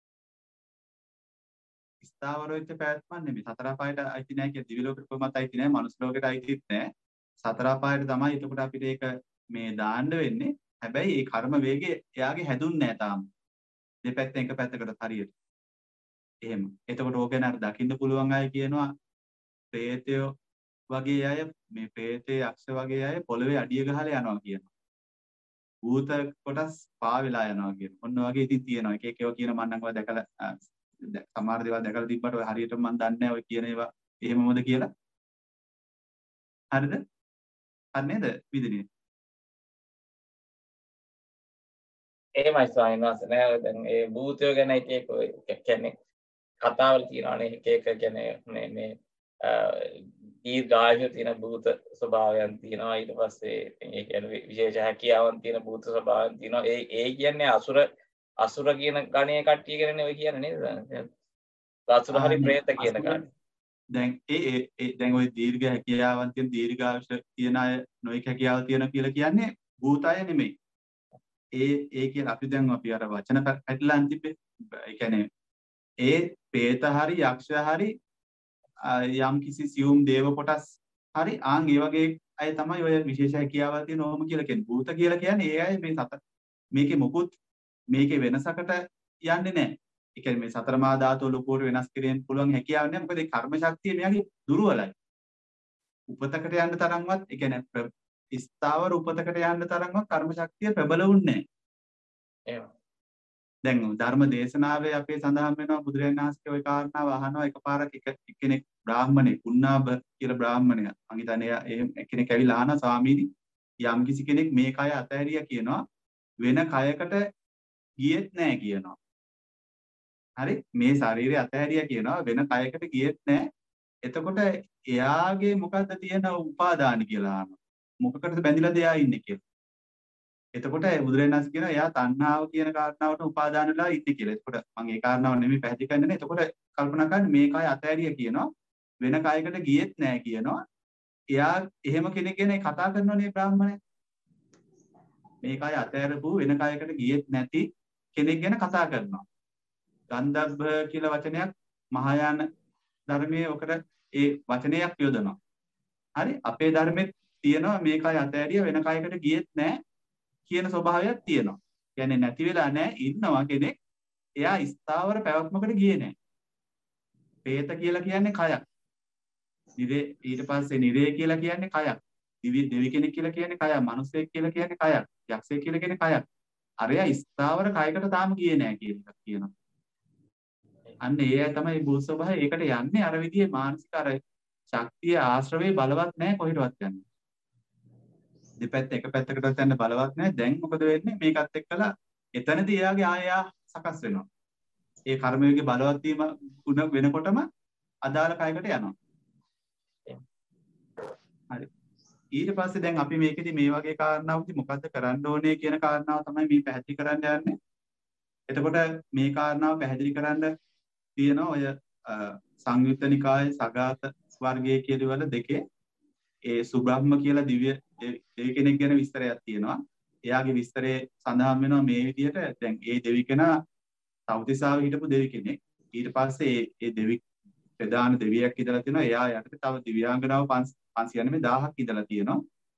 ස්ථාවර වෙච්ච පැවැත්මක් නෙමෙයි. සතර අපායට අයිති නැහැ කියලා දිවි ලෝකෙට කොහොමත් අයිති නැහැ. මනුස්ස ලෝකෙට අයිතිත් නැහැ. සතර අපායට තමයි එතකොට අපිට ඒක මේ දාන්න වෙන්නේ. හැබැයි ඒ කර්ම වේගය එයාගේ හැදුන්නේ නැහැ තාම. දෙපැත්තෙන් එක පැත්තකට හරියට. එහෙම. එතකොට ඕක ගැන අර දකින්න පුළුවන් අය කියනවා പ്രേතයෝ වගේ අය මේ പ്രേතේ යක්ෂ වගේ අය පොළවේ අඩිය ගහලා යනවා කියනවා. භූත කොටස් පා වෙලා යනවා කියන. ඔන්න වගේ ඉතින් තියෙනවා. එක එක ඒවා කියන මම නම් ඔය දැකලා සමහර දේවල් දැකලා තිබ්බට ඔය හරියට මම දන්නේ නැහැ ඔය කියන ඒවා එහෙමමද කියලා. හරිද? හරි නේද? විදිනේ. එහෙමයි ස්වාමීන් වහන්සේ. නෑ දැන් ඒ භූතයෝ ගැන එක එක ඔය කියන්නේ කතාවල තියෙනවානේ එක එක කියන්නේ මේ මේ දීර්ඝායු තියෙන භූත ස්වභාවයන් තියෙනවා. ඊට පස්සේ ඒ කියන්නේ විශේෂ හැකියාවන් තියෙන භූත ස්වභාවයන් තියෙනවා. ඒ ඒ කියන්නේ අසුර අසුර කියන ගණයේ කට්ටිය කියන්නේ ඔය කියන්නේ නේද? අසුර හරි ප්‍රේත කියන කාට. දැන් ඒ ඒ දැන් ওই දීර්ඝ හැකියාවන් තියෙන දීර්ඝායුෂ තියෙන අය නොයික හැකියාව තියෙන කියලා කියන්නේ භූතය නෙමෙයි. ඒ ඒ කියන අපි දැන් අපි අර වචන පැටලලා අන්තිමේ ඒ කියන්නේ ඒ പ്രേත හරි යක්ෂ හරි යම් කිසි සියුම් දේව කොටස් හරි ආන් ඒ වගේ අය තමයි ඔය විශේෂ හැකියාවල් තියෙන ඕම කියලා කියන්නේ. භූත කියලා කියන්නේ ඒ අය මේ සත මේකේ මොකුත් මේකේ වෙනසකට යන්නේ නැහැ. ඒ කියන්නේ මේ සතර මහා ධාතු ලෝකෝට වෙනස් කිරීම පුළුවන් හැකියාවක් නැහැ. මොකද ඒ කර්ම ශක්තිය මෙයාගේ දුර්වලයි. උපතකට යන්න තරම්වත් ඒ කියන්නේ ස්ථාවර උපතකට යන්න තරම්වත් කර්ම ශක්තිය ප්‍රබල වුන්නේ නැහැ. දැන් ධර්ම දේශනාවේ අපේ සඳහන් වෙනවා බුදුරජාණන් වහන්සේ ওই කාරණාව අහනවා එකපාරක් එක කෙනෙක් බ්‍රාහ්මණෙක් පුන්නාබ කියලා බ්‍රාහ්මණයා මං හිතන්නේ එහෙම කෙනෙක් ඇවිල්ලා අහනවා ස්වාමීනි යම් කිසි කෙනෙක් මේ කය අතහැරියා කියනවා වෙන කයකට ගියෙත් නැහැ කියනවා. හරි මේ ශරීරය අතහැරියා කියනවා වෙන කයකට ගියෙත් නැහැ. එතකොට එයාගේ මොකද්ද තියෙන උපාදාන කියලා අහනවා. මොකකටද බැඳිලාද එයා ඉන්නේ කියලා. එතකොට බුදුරජාණන් වහන්සේ කියනවා එයා තණ්හාව කියන කාරණාවට උපාදාන වෙලා ඉන්නේ කියලා. එතකොට මම ඒ කාරණාව නෙමෙයි පැහැදිලි කරන්නේ. එතකොට කල්පනා කරන්න මේ කය අතහැරියා කියනවා වෙන කයකට ගියෙත් නැහැ කියනවා. එයා එහෙම කෙනෙක් ගැන කතා කරනවනේ බ්‍රාහ්මණය. මේ කය අතහැරපු වෙන කයකට ගියෙත් නැති කෙනෙක් ගැන කතා කරනවා. ගන්ධබ්බ කියලා වචනයක් මහායාන ධර්මයේ ඔකට ඒ වචනයක් යොදනවා. හරි අපේ ධර්මෙත් තියෙනවා මේ කය අතහැරියා වෙන කයකට ගියෙත් නැහැ කියන ස්වභාවයක් තියෙනවා. කියන්නේ නැති වෙලා නැහැ ඉන්නවා කෙනෙක්. එයා ස්ථාවර පැවැත්මකට ගියේ නැහැ. പ്രേත කියලා කියන්නේ කයක්. නිරේ ඊට පස්සේ නිරේ කියලා කියන්නේ කයක්. දිවි දෙවි කෙනෙක් කියලා කියන්නේ කයක්. මිනිසෙක් කියලා කියන්නේ කයක්. යක්ෂයෙක් කියලා කියන්නේ කයක්. අරයා ස්ථාවර කයකට තාම ගියේ නැහැ කියන එක කියනවා. අන්න ඒ අය තමයි භූත ස්වභාවය. ඒකට යන්නේ අර විදිහේ මානසික අර ශක්තිය ආශ්‍රවේ බලවත් නැහැ කොහෙටවත් යන්නේ. දෙපැත්ත එක පැත්තකටවත් යන්න බලවත් නැහැ. දැන් මොකද වෙන්නේ? මේකත් එක්කලා එතනදී එයාගේ ආයා සකස් වෙනවා. ඒ කර්මයේ බලවත් වීම ගුණ වෙනකොටම අදාළ කයකට යනවා. හරි. ඊට පස්සේ දැන් අපි මේකෙදි මේ වගේ කාරණාවකදී මොකද්ද කරන්න ඕනේ කියන කාරණාව තමයි මේ පැහැදිලි කරන්න යන්නේ. එතකොට මේ කාරණාව පැහැදිලි කරන්න තියෙන ඔය සංයුත්ත නිකායේ සගත වර්ගයේ කියලාවල දෙකේ ඒ සුබ්‍රහ්ම කියලා දිව්‍ය දෙවි කෙනෙක් ගැන විස්තරයක් තියෙනවා. එයාගේ විස්තරේ සඳහන් වෙනවා මේ විදිහට. දැන් ඒ දෙවි කෙනා තවතිසාවේ හිටපු දෙවි කෙනෙක්. ඊට පස්සේ ඒ දෙවි ප්‍රධාන දෙවියෙක් ඉඳලා තියෙනවා. එයා යටතේ තව දිව්‍යාංගනාව පන්සිය නවය දහසක් ඉඳලා තියෙනවා.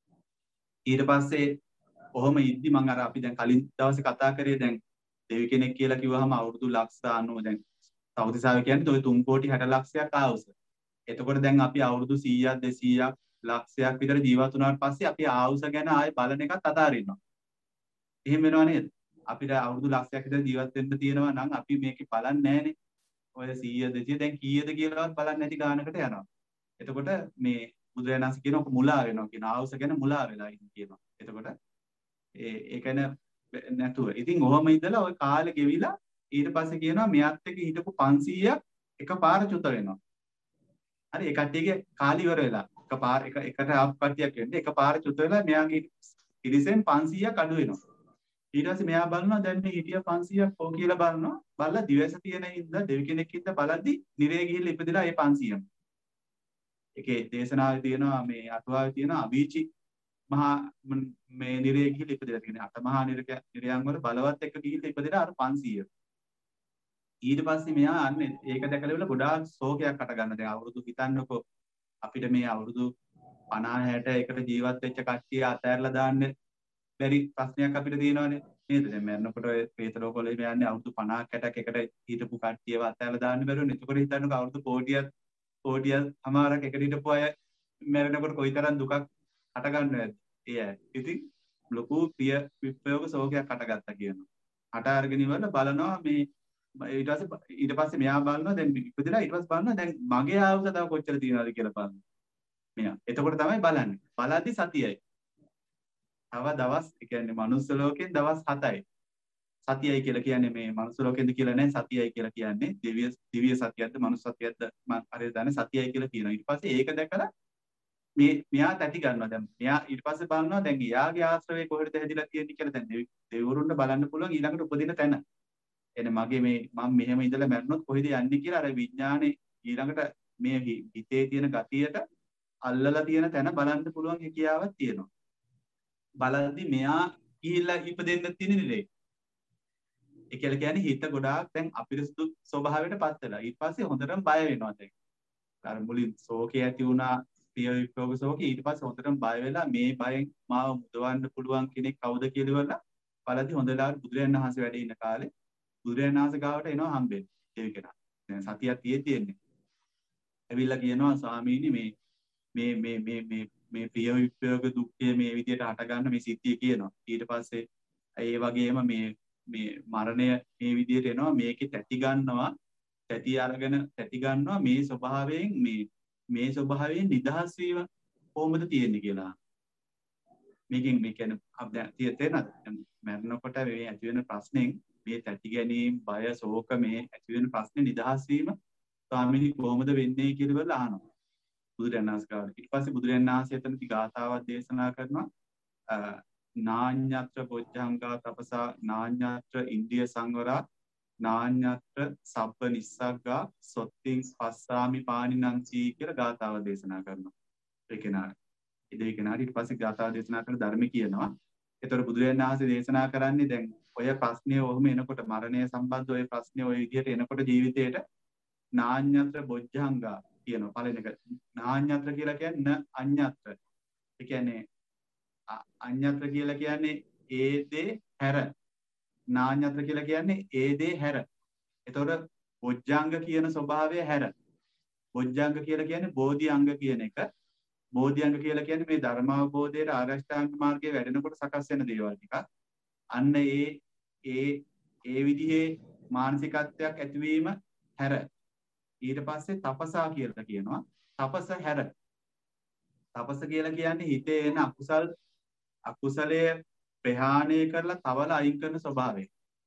ඊට පස්සේ කොහොම ඉද්දි මම අර අපි දැන් කලින් දවසේ කතා කරේ දැන් දෙවි කෙනෙක් කියලා කිව්වහම අවුරුදු ලක්ෂ අනූව දැන් තවතිසාවේ කියන්නේ ඔය තුන් කෝටි හැට ලක්ෂයක් ආවුස. එතකොට දැන් අපි අවුරුදු සීයක් දෙසීයක් ලක්ෂයක් විතර ජීවත් වුණාට පස්සේ අපි ආයුෂ ගැන ආයේ බලන එකත් අතාරිනවා. එහෙම වෙනව නේද? අපිට අවුරුදු ලක්ෂයක් විතර ජීවත් වෙන්න තියෙනවා නම් අපි මේකේ බලන්නේ නැහනේ. ඔය සීය දෙසිය දැන් කීයද කියලාවත් බලන්නේ නැති ගානකට යනවා. එතකොට මේ බුදුරජාණන් වහන්සේ කියනවා මුලා වෙනවා කියන ආයුෂ ගැන මුලා වෙලා ඉන්න කියනවා. එතකොට ඒ ඒක නැතුව. ඉතින් ඔහොම ඉඳලා ওই කාලේ ගෙවිලා ඊට පස්සේ කියනවා මෙයාත් එක්ක හිටපු පන්සීයක් එකපාර චුත වෙනවා. හරි ඒ කට්ටියගේ කාලි ඉවර වෙලා එකපාර එක එකට ආප් කට්ටියක් වෙන්නේ එකපාර චුත වෙලා මෙයාගේ ඉරිසෙන් පන්සීයක් අඩු වෙනවා. ඊට පස්සේ මෙයා බලනවා දැන් මේ හිටිය පන්සීයක් ඕ කියලා බලනවා. බලලා දිවස තියෙන හින්දා දෙවි කෙනෙක් හින්දා බලද්දි නිරේ ගිහිල්ලා ඉපදිලා ඒ පන්සීයම. ඒකේ දේශනාවේ තියෙනවා මේ අටුවාවේ තියෙන අවීචි මහා මේ නිරේ ගිහිල්ලා ඉපදිලා තියෙන අට මහා නිරක නිරයන් වල බලවත් එක්ක ගිහිල්ලා ඉපදිලා අර පන්සීය. ඊට පස්සේ මෙයා අන්නේ ඒක දැකලා ගොඩාක් ශෝකයක් අට ගන්න. දැන් අවුරුදු හිතන්නකෝ අපිට මේ අවුරුදු පනහ හැට එකට ජීවත් වෙච්ච කට්ටිය අතහැරලා දාන්න බැරි ප්‍රශ්නයක් අපිට තියෙනවානේ නේද? දැන් මරනකොට ඔය പ്രേත ලෝකවල යන්නේ අවුරුදු පනහක් හැටක් එකට හිටපු කට්ටියව අතහැරලා දාන්න බැරුවනේ. එතකොට හිතන්නකෝ අවුරුදු කෝටියක් කෝටියක් අමාරක් එකට හිටපු අය මරනකොට කොයිතරම් දුකක් අට ගන්නවද? ඒ අය. ඉතින් ලොකු ප්‍රිය විප්‍රයෝග ශෝකයක් අටගත්තා කියනවා. අට අරගෙන ඉවරලා බලනවා මේ ඊට පස්සේ ඊට පස්සේ මෙයා බලනවා දැන් ඉපදලා ඊට පස්සේ බලනවා දැන් මගේ ආයුෂ තව කොච්චර තියෙනවද කියලා බලනවා. මෙයා. එතකොට තමයි බලන්නේ. බලද්දි සතියයි. තව දවස් ඒ කියන්නේ මනුස්ස ලෝකෙන් දවස් හතයි. සතියයි කියලා කියන්නේ මේ මනුස්ස ලෝකෙන්ද කියලා නෑ සතියයි කියලා කියන්නේ දිව්‍ය දිව්‍ය සතියක්ද මනුස්ස සතියක්ද මම හරියට දන්නේ සතියයි කියලා කියනවා. ඊට පස්සේ ඒක දැකලා මේ මෙයා තැටි ගන්නවා දැන් මෙයා ඊට පස්සේ බලනවා දැන් එයාගේ ආශ්‍රවේ කොහෙද හැදිලා තියෙන්නේ කියලා දැන් දෙවිවරුන්ට බලන්න පුළුවන් ඊළඟට උපදින තැන. එනේ මගේ මේ මම මෙහෙම ඉඳලා මැරුණොත් කොහෙද යන්නේ කියලා අර විඥානේ ඊළඟට මේ හිතේ තියෙන ගතියට අල්ලලා තියෙන තැන බලන්න පුළුවන් හැකියාවක් තියෙනවා. බලද්දි මෙයා ගිහිල්ලා ඉපදෙන්න තියෙන නිලේ. ඒ කියලා කියන්නේ හිත ගොඩාක් දැන් අපිරිසුදු ස්වභාවයට පත් වෙලා. ඊට පස්සේ හොඳටම බය වෙනවා දැන්. අර මුලින් ශෝකේ ඇති වුණා ප්‍රිය විප්‍රෝග ශෝකේ ඊට පස්සේ හොඳටම බය වෙලා මේ බයෙන් මාව මුදවන්න පුළුවන් කෙනෙක් කවුද කියලා ඉවරලා බලද්දි හොඳලාට බුදුරජාණන් වහන්සේ වැඩ ඉන්න කාලේ බුදුරජාණන් වහන්සේ ගාවට එනවා හම්බෙන්න. දෙවි කෙනා. දැන් සතියක් තියෙන්නේ. ඇවිල්ලා කියනවා ස්වාමීනි මේ මේ මේ මේ මේ මේ ප්‍රිය විප්‍රයෝග දුක්ඛය මේ විදියට හට ගන්න මේ සිද්ධිය කියනවා. ඊට පස්සේ ඒ වගේම මේ මේ මරණය මේ විදියට එනවා මේකේ තැති ගන්නවා තැති අරගෙන තැති ගන්නවා මේ ස්වභාවයෙන් මේ මේ ස්වභාවයෙන් නිදහස් වීම කොහොමද තියෙන්නේ කියලා. මේකෙන් මේ කියන්නේ අපිට තේරෙනවද? මරණකොට මේ ඇති වෙන ප්‍රශ්නෙන් මේ තැති ගැනීම බය ශෝක මේ ඇති වෙන ප්‍රශ්නේ නිදහස් වීම ස්වාමීනි කොහොමද වෙන්නේ කියලා බලලා අහනවා. බුදුරජාණන් වහන්සේ ගාවට. ඊට පස්සේ බුදුරජාණන් වහන්සේ එතනදී ගාථාවක් දේශනා කරනවා. නාඤ්ඤත්‍ර බොජ්ජංගා තපසා නාඤ්ඤත්‍ර ඉන්ද්‍රිය සංවරා නාඤ්ඤත්‍ර සබ්බ නිස්සග්ගා සොත්තිං පස්සාමි පානිනංචි කියලා ගාථාව දේශනා කරනවා. ඒ කෙනාට. ඒ කෙනාට ඊට පස්සේ ගාථාව දේශනා කරන ධර්ම කියනවා. ඒතර බුදුරජාණන් වහන්සේ දේශනා කරන්නේ දැන් ඔය ප්‍රශ්නේ ඔහොම එනකොට මරණය සම්බන්ධ ඔය ප්‍රශ්නේ ඔය විදිහට එනකොට ජීවිතේට නාඤ්ඤත්‍ර බොජ්ජංගා කියනවා. පළවෙනි එක නාඤ්ඤත්‍ර කියලා කියන්නේ අඤ්ඤත්‍ර. ඒ කියන්නේ අඤ්ඤත්‍ර කියලා කියන්නේ ඒ දේ හැර. නාඤ්ඤත්‍ර කියලා කියන්නේ ඒ දේ හැර. එතකොට බොජ්ජංග කියන ස්වභාවය හැර. බොජ්ජංග කියලා කියන්නේ බෝධි අංග කියන එක. බෝධි අංග කියලා කියන්නේ මේ ධර්මාවබෝධයේ ආරෂ්ඨාංග මාර්ගයේ වැඩෙනකොට සකස් වෙන දේවල් ටික. අන්න ඒ ඒ ඒ විදිහේ මානසිකත්වයක් ඇතිවීම හැර. ඊට පස්සේ තපසා කියලා කියනවා. තපස හැර. තපස කියලා කියන්නේ හිතේ එන අකුසල් අකුසලයේ ප්‍රහාණය කරලා තවල අයින් කරන ස්වභාවය.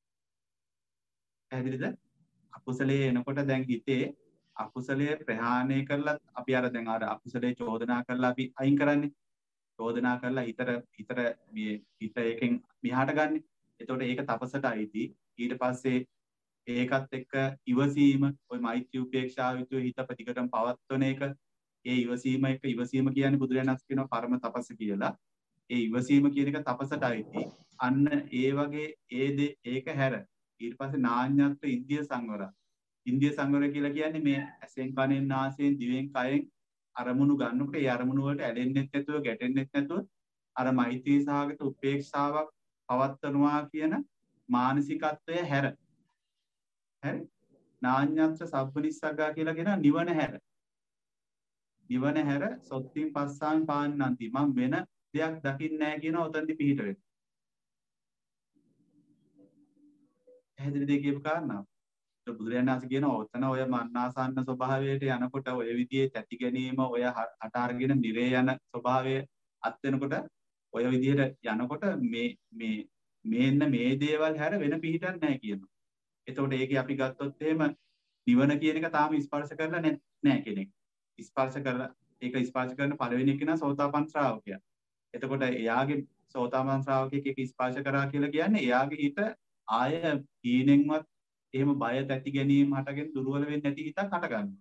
පැහැදිලිද? අකුසලයේ එනකොට දැන් හිතේ අකුසලයේ ප්‍රහාණය කරලා අපි අර දැන් අර අකුසලයේ චෝදනා කරලා අපි අයින් කරන්නේ. චෝදනා කරලා හිතට හිතට මේ හිත එකෙන් මෙහාට ගන්න. එතකොට ඒක තපසට අයිති. ඊට පස්සේ ඒකත් එක්ක ඉවසීම ওই මෛත්‍රී උපේක්ෂාව විතර හිත ප්‍රතිකරම් පවත්වන එක. ඒ ඉවසීම එක ඉවසීම කියන්නේ බුදුරජාණන් වහන්සේ කියනවා පරම තපස කියලා. ඒ ඉවසීම කියන එක තපසට අයිති. අන්න ඒ වගේ ඒ දේ ඒක හැර. ඊට පස්සේ නාඤ්ඤත්‍ර ඉන්ද්‍රිය සංවර. ඉන්ද්‍රිය සංවර කියලා කියන්නේ මේ ඇසෙන් කනෙන් නාසයෙන් දිවෙන් කයෙන් අරමුණු ගන්නකොට ඒ අරමුණු වලට ඇලෙන්නෙත් නැතුව ගැටෙන්නෙත් නැතුව අර මෛත්‍රී සහගත උපේක්ෂාවක් පවත්වනවා කියන මානසිකත්වය හැර. හරි? නාඤ්ඤත්‍ර සබ්බනිස්සග්ගා කියලා කියන නිවන හැර. නිවන හැර සොත්තින් පස්සාන් පාන්නන්ති මම වෙන දෙයක් දකින්නේ නැහැ කියන උතන්දි පිහිට වෙනවා. පැහැදිලි දෙයක් කියපු කාරණාව. ඒක බුදුරජාණන් වහන්සේ කියනවා ඔතන ඔය මන්නාසන්න ස්වභාවයට යනකොට ඔය විදිහේ තැති ගැනීම ඔය අට අරගෙන නිරේ යන ස්වභාවය අත් වෙනකොට ඔය විදිහට යනකොට මේ මේ මේන්න මේ දේවල් හැර වෙන පිහිටක් නැහැ කියනවා. එතකොට ඒකේ අපි ගත්තොත් එහෙම නිවන කියන එක තාම ස්පර්ශ කරලා නැහැ කෙනෙක්. ස්පර්ශ කරලා ඒක ස්පර්ශ කරන පළවෙනි කෙනා සෝතාපන්න ශ්‍රාවකයා. එතකොට එයාගේ සෝතාපන්න ශ්‍රාවකයෙක් එක ස්පර්ශ කරා කියලා කියන්නේ එයාගේ හිත ආය හීනෙන්වත් එහෙම බය තැති ගැනීම හටගෙන දුර්වල වෙන්නේ නැති හිතක් හට ගන්නවා.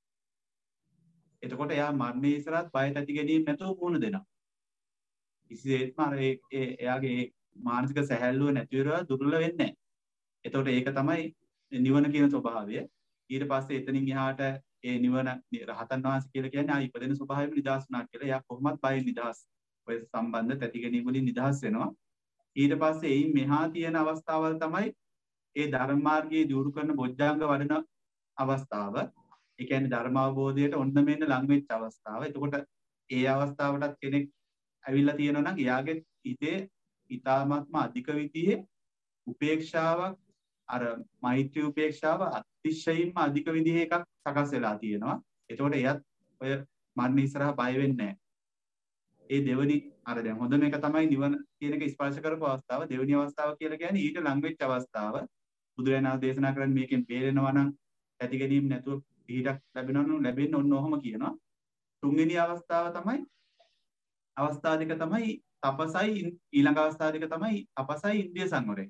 එතකොට එයා මරණය ඉස්සරහත් බය තැති ගැනීම නැතුව මුහුණ දෙනවා. කිසිසේත්ම අර ඒ එයාගේ මානසික සැහැල්ලුව නැති වෙනවා දුර්වල වෙන්නේ නැහැ. එතකොට ඒක තමයි නිවන කියන ස්වභාවය. ඊට පස්සේ එතනින් එහාට ඒ නිවන රහතන් වහන්සේ කියලා කියන්නේ ආ ඉපදෙන ස්වභාවයෙන් නිදහස් වුණා කියලා. එයා කොහොමත් බයෙන් නිදහස්. ඔය සම්බන්ධ තැති ගැනීම වලින් නිදහස් වෙනවා. ඊට පස්සේ එයින් මෙහා තියෙන අවස්ථාවල් තමයි ඒ ධර්ම මාර්ගයේ දියුණු කරන බොජ්ජංග වඩන අවස්ථාව. ඒ කියන්නේ ධර්ම අවබෝධයට ඔන්න මෙන්න ලං වෙච්ච අවස්ථාව. එතකොට ඒ අවස්ථාවටත් කෙනෙක් ඇවිල්ලා තියෙනවා නම් එයාගේ හිතේ ඊ타ත්ම අධික විදිහේ උපේක්ෂාවක් අර මෛත්‍රී උපේක්ෂාව අතිශයින්ම අධික විදිහේ එකක් සකස් වෙලා තියෙනවා. එතකොට එයත් ඔය මරණ ඉස්සරහා බය වෙන්නේ නැහැ. ඒ දෙවනි අර දැන් හොඳම එක තමයි නිවන කියන එක ස්පර්ශ කරපු අවස්ථාව. දෙවෙනි අවස්ථාව කියලා කියන්නේ ඊට ලං වෙච්ච අවස්ථාව. බුදුරජාණන් වහන්සේ දේශනා කරන්නේ මේකෙන් බේරෙනවා නම් ඇති ගැනීම නැතුව පිටක් ලැබෙනවා නම් ලැබෙන්න ඕන ඔහොම කියනවා. තුන්වෙනි අවස්ථාව තමයි අවස්ථා දෙක තමයි තපසයි ඊළඟ අවස්ථා දෙක තමයි තපසයි ඉන්ද්‍රිය සංවරය.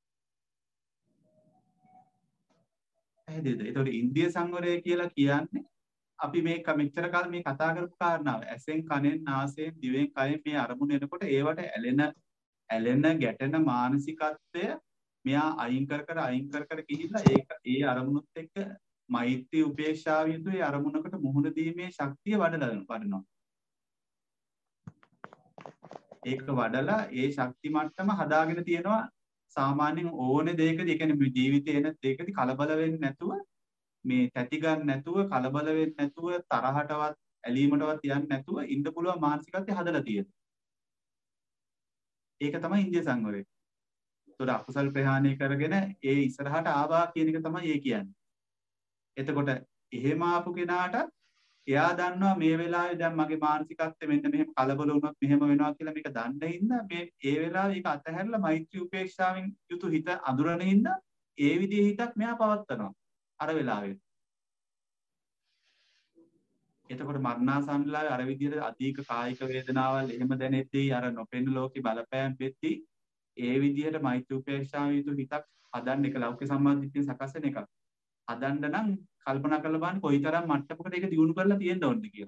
එහෙදද? ඒතකොට ඉන්ද්‍රිය සංවරය කියලා කියන්නේ අපි මේ මෙච්චර කාල මේ කතා කරපු කාරණාව. ඇසෙන් කනෙන් නාසයෙන් දිවෙන් කයෙන් මේ අරමුණ එනකොට ඒවට ඇලෙන ඇලෙන ගැටෙන මානසිකත්වය මෙයා අයින් කර කර අයින් කර කර ගිහිල්ලා ඒක ඒ අරමුණුත් එක්ක මෛත්‍රී උපේක්ෂාව යුතුයි අරමුණකට මුහුණ දීමේ ශක්තිය වඩලා වඩනවා. ඒක වඩලා ඒ ශක්ති මට්ටම හදාගෙන තියෙනවා සාමාන්‍යයෙන් ඕනේ දෙයකදී ඒ කියන්නේ ජීවිතේ එන දෙයකදී කලබල වෙන්නේ නැතුව මේ තැති ගන්න නැතුව කලබල වෙන්නේ නැතුව තරහටවත් ඇලීමටවත් යන්නේ නැතුව ඉන්න පුළුවන් මානසිකත්වය හදලා තියෙනවා. ඒක තමයි ඉන්ද්‍රිය සංවරය. ඒතකොට අකුසල් ප්‍රහාණය කරගෙන ඒ ඉස්සරහට ආවා කියන එක තමයි ඒ කියන්නේ. එතකොට එහෙම ආපු කෙනාට එයා දන්නවා මේ වෙලාවේ දැන් මගේ මානසිකත්වය මෙන්න මෙහෙම කලබල වුණොත් මෙහෙම වෙනවා කියලා මේක දන්න හින්දා මේ ඒ වෙලාවේ ඒක අතහැරලා මෛත්‍රී උපේක්ෂාවෙන් යුතු හිත අඳුරන හින්දා ඒ විදිහේ හිතක් මෙයා පවත්නවා අර වෙලාවේ. එතකොට මරණාසන්නලාවේ අර විදිහට අධික කායික වේදනාවල් එහෙම දැනෙද්දී අර නොපෙනෙන ලෝකේ බලපෑම් වෙද්දී ඒ විදිහට මෛත්‍රී උපේක්ෂාවෙන් යුතු හිතක් හදන්න එක ලෞකික සම්මාදිට්ඨිය සකස් වෙන එකක්. හදන්න නම් කල්පනා කරලා බලන්න කොයිතරම් මට්ටමකට ඒක දියුණු කරලා තියෙන්න ඕනද කියලා.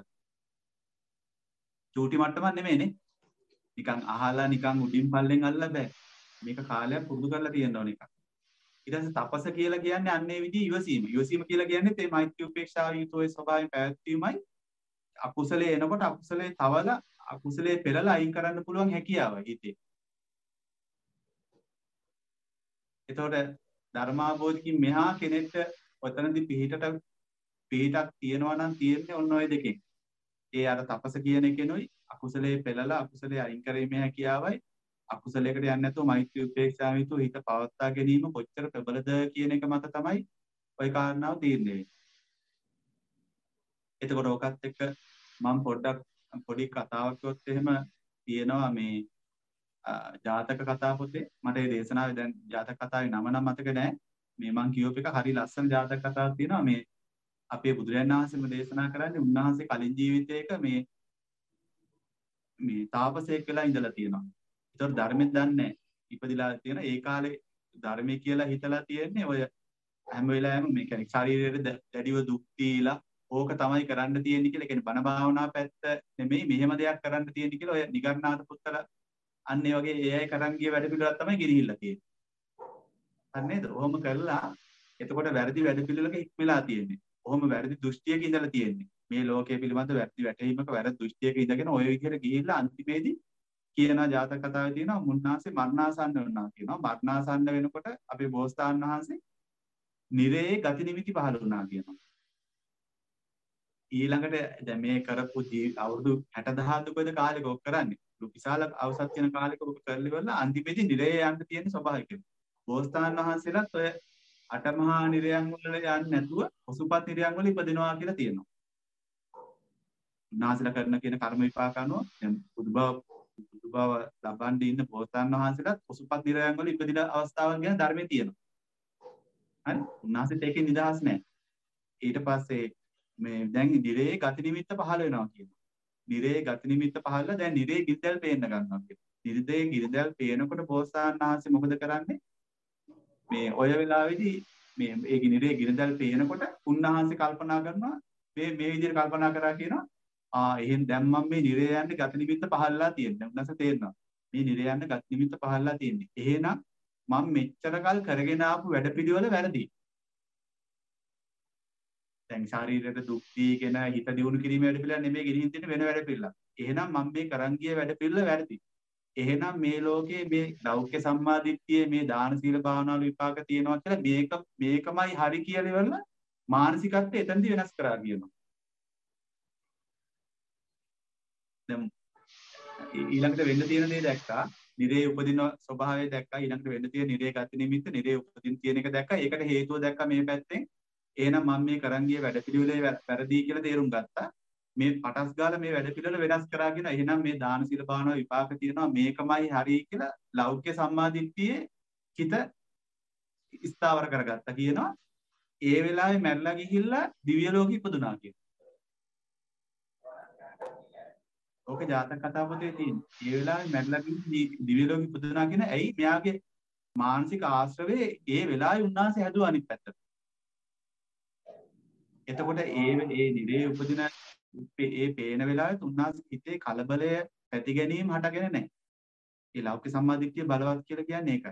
චූටි මට්ටමක් නෙමෙයිනේ. නිකන් අහලා නිකන් උඩින් පල්ලෙන් අල්ලලා බෑ. මේක කාලයක් පුරුදු කරලා තියෙන්න ඕන එකක්. ඊට පස්සේ තපස කියලා කියන්නේ අන්නේ විදිහ ඉවසීම. ඉවසීම කියලා කියන්නේ මේ මෛත්‍රී උපේක්ෂාව යුතුවේ ස්වභාවයෙන් පැවැත්වීමයි. අකුසලයේ එනකොට අකුසලයේ තවලා අකුසලයේ පෙරලා අයින් කරන්න පුළුවන් හැකියාව හිතේ. එතකොට ධර්මාභෝධකින් මෙහා කෙනෙක්ට ඔතනදී පිහිටට පිහිටක් තියනවා නම් තියෙන්නේ ඔන්න ඔය දෙකෙන්. ඒ අර තපස කියන එකෙනුයි අකුසලයේ පෙළලා අකුසලයේ අයින් කිරීමේ හැකියාවයි අකුසලයකට යන්නේ නැතුව මෛත්‍රී උපේක්ෂාව යුතුව හිත පවත්වා ගැනීම කොච්චර ප්‍රබලද කියන එක මත තමයි ওই කාරණාව තීරණය වෙන්නේ. එතකොට ඔකත් එක්ක මම පොඩ්ඩක් පොඩි කතාවක් කිව්වොත් එහෙම තියෙනවා මේ ජාතක කතා පොතේ මට ඒ දේශනාවේ දැන් ජාතක කතාවේ නම නම් මතක නැහැ. මේ මං කියෝප එක හරි ලස්සන ජාතක කතාවක් තියෙනවා. මේ අපේ බුදුරජාණන් වහන්සේම දේශනා කරන්නේ උන්වහන්සේ කලින් ජීවිතයක මේ මේ තාපසයෙක් වෙලා ඉඳලා තියෙනවා. ඒතකොට ධර්මෙත් දන්නේ ඉපදිලා තියෙන ඒ කාලේ ධර්මයේ කියලා හිතලා තියෙන්නේ ඔය හැම වෙලාවෙම මේ කියන්නේ ශරීරයේ දැඩිව දුක් දීලා ඕක තමයි කරන්න තියෙන්නේ කියලා. ඒ කියන්නේ බණ භාවනා පැත්ත නෙමෙයි මෙහෙම දෙයක් කරන්න තියෙන්නේ කියලා ඔය නිගණ්ඨනාථ පුත්තලා අන්න ඒ වගේ ඒ අය කරන් ගිය වැඩ පිළිවෙලක් තමයි ගෙනිහිල්ලා තියෙන්නේ. හරි නේද? ඔහොම කළා එතකොට වැරදි වැඩ පිළිවෙලක හික්මලා තියෙන්නේ. ඔහොම වැරදි දෘෂ්ටියක ඉඳලා තියෙන්නේ. මේ ලෝකයේ පිළිබඳ වැරදි වැටහීමක වැරදි දෘෂ්ටියක ඉඳගෙන ඔය විදිහට ගිහිල්ලා අන්තිමේදී කියන ජාතක කතාවේ තියෙනවා මුන්නාසේ මරණාසන්න වෙනවා කියනවා. මරණාසන්න වෙනකොට අපේ බෝසතාණන් වහන්සේ නිරේ ගති නිමිති පහළ වුණා කියනවා. ඊළඟට දැන් මේ කරපු අවුරුදු හැට දහතුකද කාලෙක ඔක් කරන්නේ. විශාල අවසත් වෙන කාලෙක ඔක කරලි වල අන්තිමේදී නිරේ යන්න තියෙන ස්වභාවිකයි. බෝසතාණන් වහන්සේලාත් ඔය අටමහා නිරයන් වල යන්නේ නැතුව පසුපත් නිරයන් වල ඉපදිනවා කියලා තියෙනවා. උන්වහන්සේලා කරන කියන කර්ම විපාක අනුව දැන් බුදුබව බුදුබව ලබන්න ඉන්න බෝසතාණන් වහන්සේලාත් පසුපත් නිරයන් වල ඉපදින අවස්ථාවන් ගැන ධර්මයේ තියෙනවා. හරි? උන්වහන්සේට ඒකේ නිදහස් නැහැ. ඊට පස්සේ මේ දැන් නිරේ ගති නිමිත්ත පහළ වෙනවා කියනවා. නිරේ ගති නිමිත්ත පහළලා දැන් නිරේ ගිරිදැල් පේන්න ගන්නවා කියනවා. නිරේ ගිරිදැල් පේනකොට බෝසතාණන් වහන්සේ මොකද කරන්නේ? මේ ඔය වෙලාවේදී මේ ඒ ගිනිරේ ගිනිදල් පේනකොට උන්වහන්සේ කල්පනා කරනවා මේ මේ විදිහට කල්පනා කරා කියනවා ආ එහෙන් දැන් මම මේ නිරේ යන්නේ ගති නිමිත්ත පහළලා තියෙනවා. උන්වහන්සේ තේරෙනවා මේ නිරේ යන්නේ ගති නිමිත්ත පහළලා තියෙන්නේ. එහෙනම් මම මෙච්චර කල් කරගෙන ආපු වැඩපිළිවෙල වැරදි. දැන් ශාරීරික දුක් දීගෙන හිත දියුණු කිරීමේ වැඩපිළිවෙල නෙමෙයි ගෙනින් තියෙන වෙන වැඩපිළිවෙල. එහෙනම් මම මේ කරන් ගිය වැඩපිළිවෙල වැරදි. එහෙනම් මේ ලෝකේ මේ ලෞකික සම්මාදිට්ඨියේ මේ දාන සීල භාවනාවල විපාක තියෙනවා කියලා මේක මේකමයි හරි කියලා ඉවරලා මානසිකත්වය එතනදී වෙනස් කරා කියනවා. දැන් ඊළඟට වෙන්න තියෙන දේ දැක්කා. නිරේ උපදින ස්වභාවය දැක්කා. ඊළඟට වෙන්න තියෙන නිරේ ගති නිමිත්ත නිරේ උපදින තියෙන එක දැක්කා. ඒකට හේතුව දැක්කා මේ පැත්තෙන්. එහෙනම් මම මේ කරන් ගිය වැඩපිළිවෙලේ වැරදි කියලා තේරුම් ගත්තා. මේ පටස් ගාලා මේ වැඩ පිළිවෙල වෙනස් කරාගෙන එහෙනම් මේ දාන සීල භාවනාව විපාක තියෙනවා මේකමයි හරි කියලා ලෞකික සම්මාදිට්ඨියේ හිත ස්ථාවර කරගත්තා කියනවා. ඒ වෙලාවේ මැරලා ගිහිල්ලා දිව්‍ය ලෝකෙ ඉපදුනා කියනවා. ඕක ජාතක කතා පොතේ තියෙන. ඒ වෙලාවේ මැරිලා ගිහින් දිව්‍ය ලෝකෙ ඉපදුනා කියන ඇයි මෙයාගේ මානසික ආශ්‍රවේ ඒ වෙලාවේ උන්වහන්සේ හැදුවා අනිත් පැත්තට. එතකොට ඒ ඒ නිරේ උපදින ඒ පේන වෙලාවේ උන්වහන්සේ හිතේ කලබලය පැති ගැනීම හටගෙන නැහැ. ඒ ලෞකික සම්මාදිට්ඨිය බලවත් කියලා කියන්නේ ඒකයි.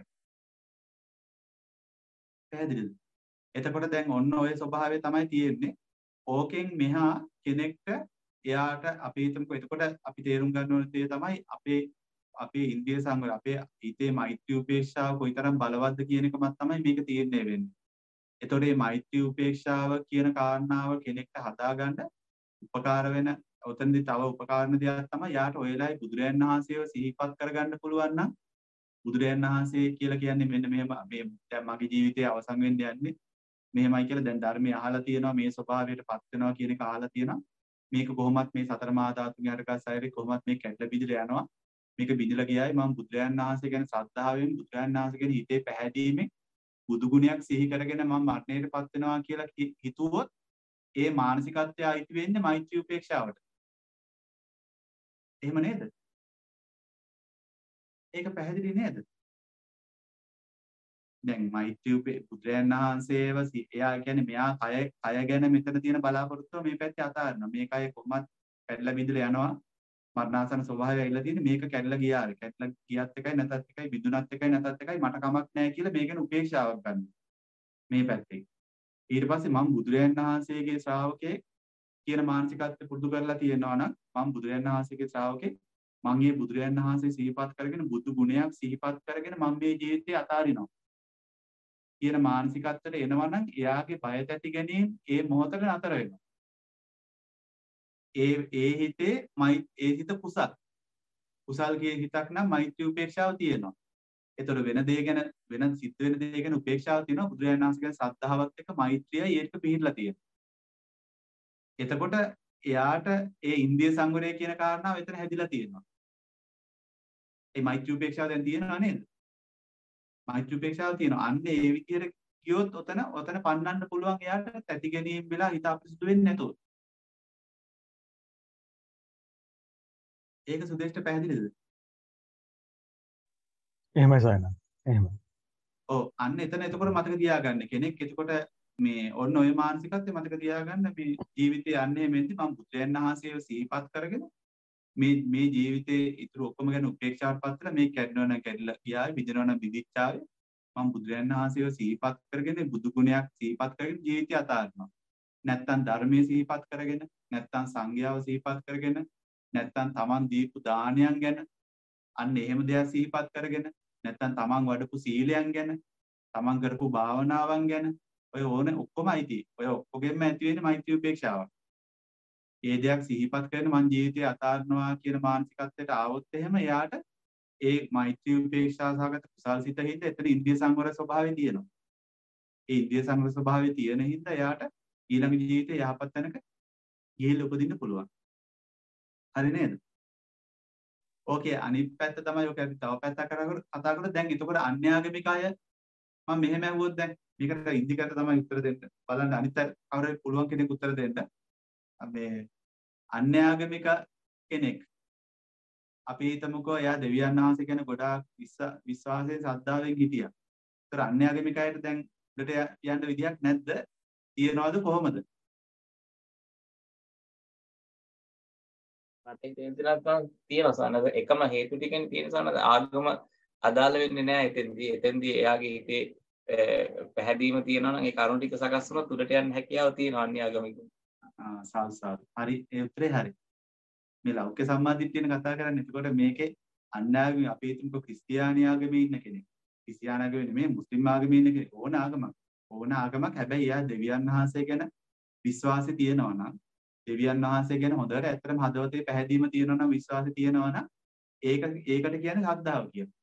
පැහැදිලිද? එතකොට දැන් ඔන්න ඔය ස්වභාවය තමයි තියෙන්නේ. ඕකෙන් මෙහා කෙනෙක්ට එයාට අපි හිතමුකෝ එතකොට අපි තේරුම් ගන්න ඕන දේ තමයි අපේ අපේ ඉන්ද්‍රිය සංවර අපේ හිතේ මෛත්‍රී උපේක්ෂාව කොයිතරම් බලවත්ද කියන එකමත් තමයි මේක තීරණය වෙන්නේ. එතකොට මේ මෛත්‍රී උපේක්ෂාව කියන කාරණාව කෙනෙක්ට හදාගන්න උපකාර වෙන උතනදී තව උපකාරණ දෙයක් තමයි යාට ඔය වෙලාවේ බුදුරයන් වහන්සේව සිහිපත් කරගන්න පුළුවන් නම් බුදුරයන් වහන්සේ කියලා කියන්නේ මෙන්න මෙහෙම මේ දැන් මගේ ජීවිතයේ අවසන් වෙන්න යන්නේ මෙහෙමයි කියලා දැන් ධර්මය අහලා තියෙනවා මේ ස්වභාවයටපත් වෙනවා කියන එක අහලා තියෙනවා මේක කොහොමත් මේ සතර මහා ධාතුන්ගේ හරකස් අයරේ කොහොමත් මේ කැඩලා බිඳලා යනවා මේක බිඳලා ගියායි මම බුදුරයන් වහන්සේ ගැන ශ්‍රද්ධාවෙන් බුදුරයන් වහන්සේ ගැන හිතේ පැහැදීමෙන් බුදු ගුණයක් සිහි කරගෙන මම මරණයටපත් වෙනවා කියලා හිතුවොත් ඒ මානසිකත්වය අයිති වෙන්නේ මෛත්‍රී උපේක්ෂාවට. එහෙම නේද? ඒක පැහැදිලි නේද? දැන් මෛත්‍රී බුදුරයන් වහන්සේව එයා කියන්නේ මෙයා කය කය ගැන මෙතන තියෙන බලාපොරොත්තුව මේ පැත්තේ අතාරිනවා. මේ කය කොහොමත් කැඩලා බිඳලා යනවා. මරණාසන්න ස්වභාවය ඇවිල්ලා තියෙන්නේ මේක කැඩලා ගියාර. කැඩලා ගියත් එකයි නැතත් එකයි බිඳුනත් එකයි නැතත් එකයි මට කමක් නැහැ කියලා මේ ගැන උපේක්ෂාවක් ගන්න. මේ පැත්තේ. ඊට පස්සේ මම බුදුරයන් වහන්සේගේ ශ්‍රාවකයෙක් කියන මානසිකත්වය පුරුදු කරලා තියෙනවා නම් මම බුදුරයන් වහන්සේගේ ශ්‍රාවකෙක් මම මේ බුදුරයන් වහන්සේ සිහිපත් කරගෙන බුදු ගුණයක් සිහිපත් කරගෙන මම මේ ජීවිතේ අතාරිනවා කියන මානසිකත්වයට එනවා නම් එයාගේ බය තැති ගැනීම ඒ මොහොතේ නතර වෙනවා. ඒ ඒ හිතේ මයි ඒ හිත කුසල් කුසල් කිය හිතක් නම් මෛත්‍රී උපේක්ෂාව තියෙනවා. ඒතර වෙන දේ ගැන වෙන සිද්ධ වෙන දේ ගැන උපේක්ෂාව තියෙනවා. බුදුරජාණන් වහන්සේ ගැන ශ්‍රද්ධාවත් එක්ක මෛත්‍රියයි ඒක පිළිහිලා තියෙනවා. එතකොට එයාට ඒ ඉන්ද්‍රිය සංවරය කියන කාරණාව එතන හැදිලා තියෙනවා. ඒ මෛත්‍රී උපේක්ෂාව දැන් තියෙනවා නේද? මෛත්‍රී උපේක්ෂාව තියෙනවා. අන්න ඒ විදිහට කියොත් ඔතන ඔතන පන්නන්න පුළුවන් එයාට තැති ගැනීම වෙලා හිත අපිරිසුදු වෙන්නේ නැතුව. ඒක සුදේෂ්ට පැහැදිලිද? එහෙමයි සයන. එහෙමයි. ඔව් අන්න එතන එතකොට මතක තියාගන්න කෙනෙක් එතකොට මේ ඔන්න ඔය මානසිකත්වය මතක තියාගන්න මේ ජීවිතේ යන්නේ මෙන්දි මම බුදුරයන් වහන්සේව සිහිපත් කරගෙන මේ මේ ජීවිතේ ඉතුරු ඔක්කොම ගැන උපේක්ෂාවට පත්ලා මේ කැඩනවා නම් කැඩලා ගියායි විදිනවා නම් විදිච්චාවේ මම බුදුරයන් වහන්සේව සිහිපත් කරගෙන බුදු ගුණයක් සිහිපත් කරගෙන ජීවිතය අතාරිනවා. නැත්තම් ධර්මයේ සිහිපත් කරගෙන නැත්තම් සංඝයාව සිහිපත් කරගෙන නැත්තම් තමන් දීපු දානයන් ගැන අන්න එහෙම දෙයක් සිහිපත් කරගෙන නැත්තම් තමන් වඩපු සීලයන් ගැන තමන් කරපු භාවනාවන් ගැන ඔය ඕන ඔක්කොම අයිති. ඔය ඔක්කොගෙම ඇති වෙන්නේ මෛත්‍රී උපේක්ෂාවක්. ඒ දෙයක් සිහිපත් කරගෙන මං ජීවිතය අතාරිනවා කියන මානසිකත්වයට ආවොත් එහෙම එයාට ඒ මෛත්‍රී උපේක්ෂා සහගත කුසල් සිත හිත එතන ඉන්ද්‍රිය සංවර ස්වභාවය තියෙනවා. ඒ ඉන්ද්‍රිය සංවර ස්වභාවය තියෙන හින්දා එයාට ඊළඟ ජීවිතේ යහපත් තැනක ගිහිල්ලා උපදින්න පුළුවන්. හරි නේද? ඕකේ අනිත් පැත්ත තමයි ඔක අපි තව පැත්තක් කරගෙන කතා කරලා දැන් එතකොට අන්‍යාගමික අය මම මෙහෙම ඇහුවොත් දැන් මේකට ඉන්දිකට තමයි උත්තර දෙන්න. බලන්න අනිත් අය කවුරු පුළුවන් කෙනෙක් උත්තර දෙන්න. මේ අන්‍යාගමික කෙනෙක් අපි හිතමුකෝ එයා දෙවියන් වහන්සේ ගැන ගොඩාක් විශ්වාසයෙන් ශ්‍රද්ධාවෙන් හිටියා. ඒතර අන්‍යාගමික අයට දැන් උඩට යන්න විදියක් නැද්ද? තියනවද කොහොමද? මට හිතෙනවා තියෙනවා සනද එකම හේතු ටිකෙන් තියෙන සනද ආගම අදාළ වෙන්නේ නැහැ එතෙන්දී. එතෙන්දී එයාගේ හිතේ පැහැදීම තියෙනවා නම් ඒ කරුණ ටික සකස් වුණොත් උඩට යන්න හැකියාව තියෙනවා අන්‍යාගමික. ආ සාදු සාදු. හරි ඒ උත්තරේ හරි. මේ ලෞකික සම්මාදිට්ඨියන කතා කරන්නේ. එතකොට මේකේ අන්‍යාගම අපි හිතමුකෝ ක්‍රිස්තියානි ආගමේ ඉන්න කෙනෙක්. ක්‍රිස්තියානි ආගමේ නෙමෙයි මුස්ලිම් ආගමේ ඉන්න කෙනෙක්. ඕන ආගමක්. ඕන ආගමක් හැබැයි එයා දෙවියන් වහන්සේ ගැන විශ්වාසය තියෙනවා නම් දෙවියන් වහන්සේ ගැන හොඳට ඇත්තටම හදවතේ පැහැදීම තියෙනවා නම් විශ්වාසය තියෙනවා නම් ඒක ඒකට කියන්නේ ශ්‍රද්ධාව කියලා.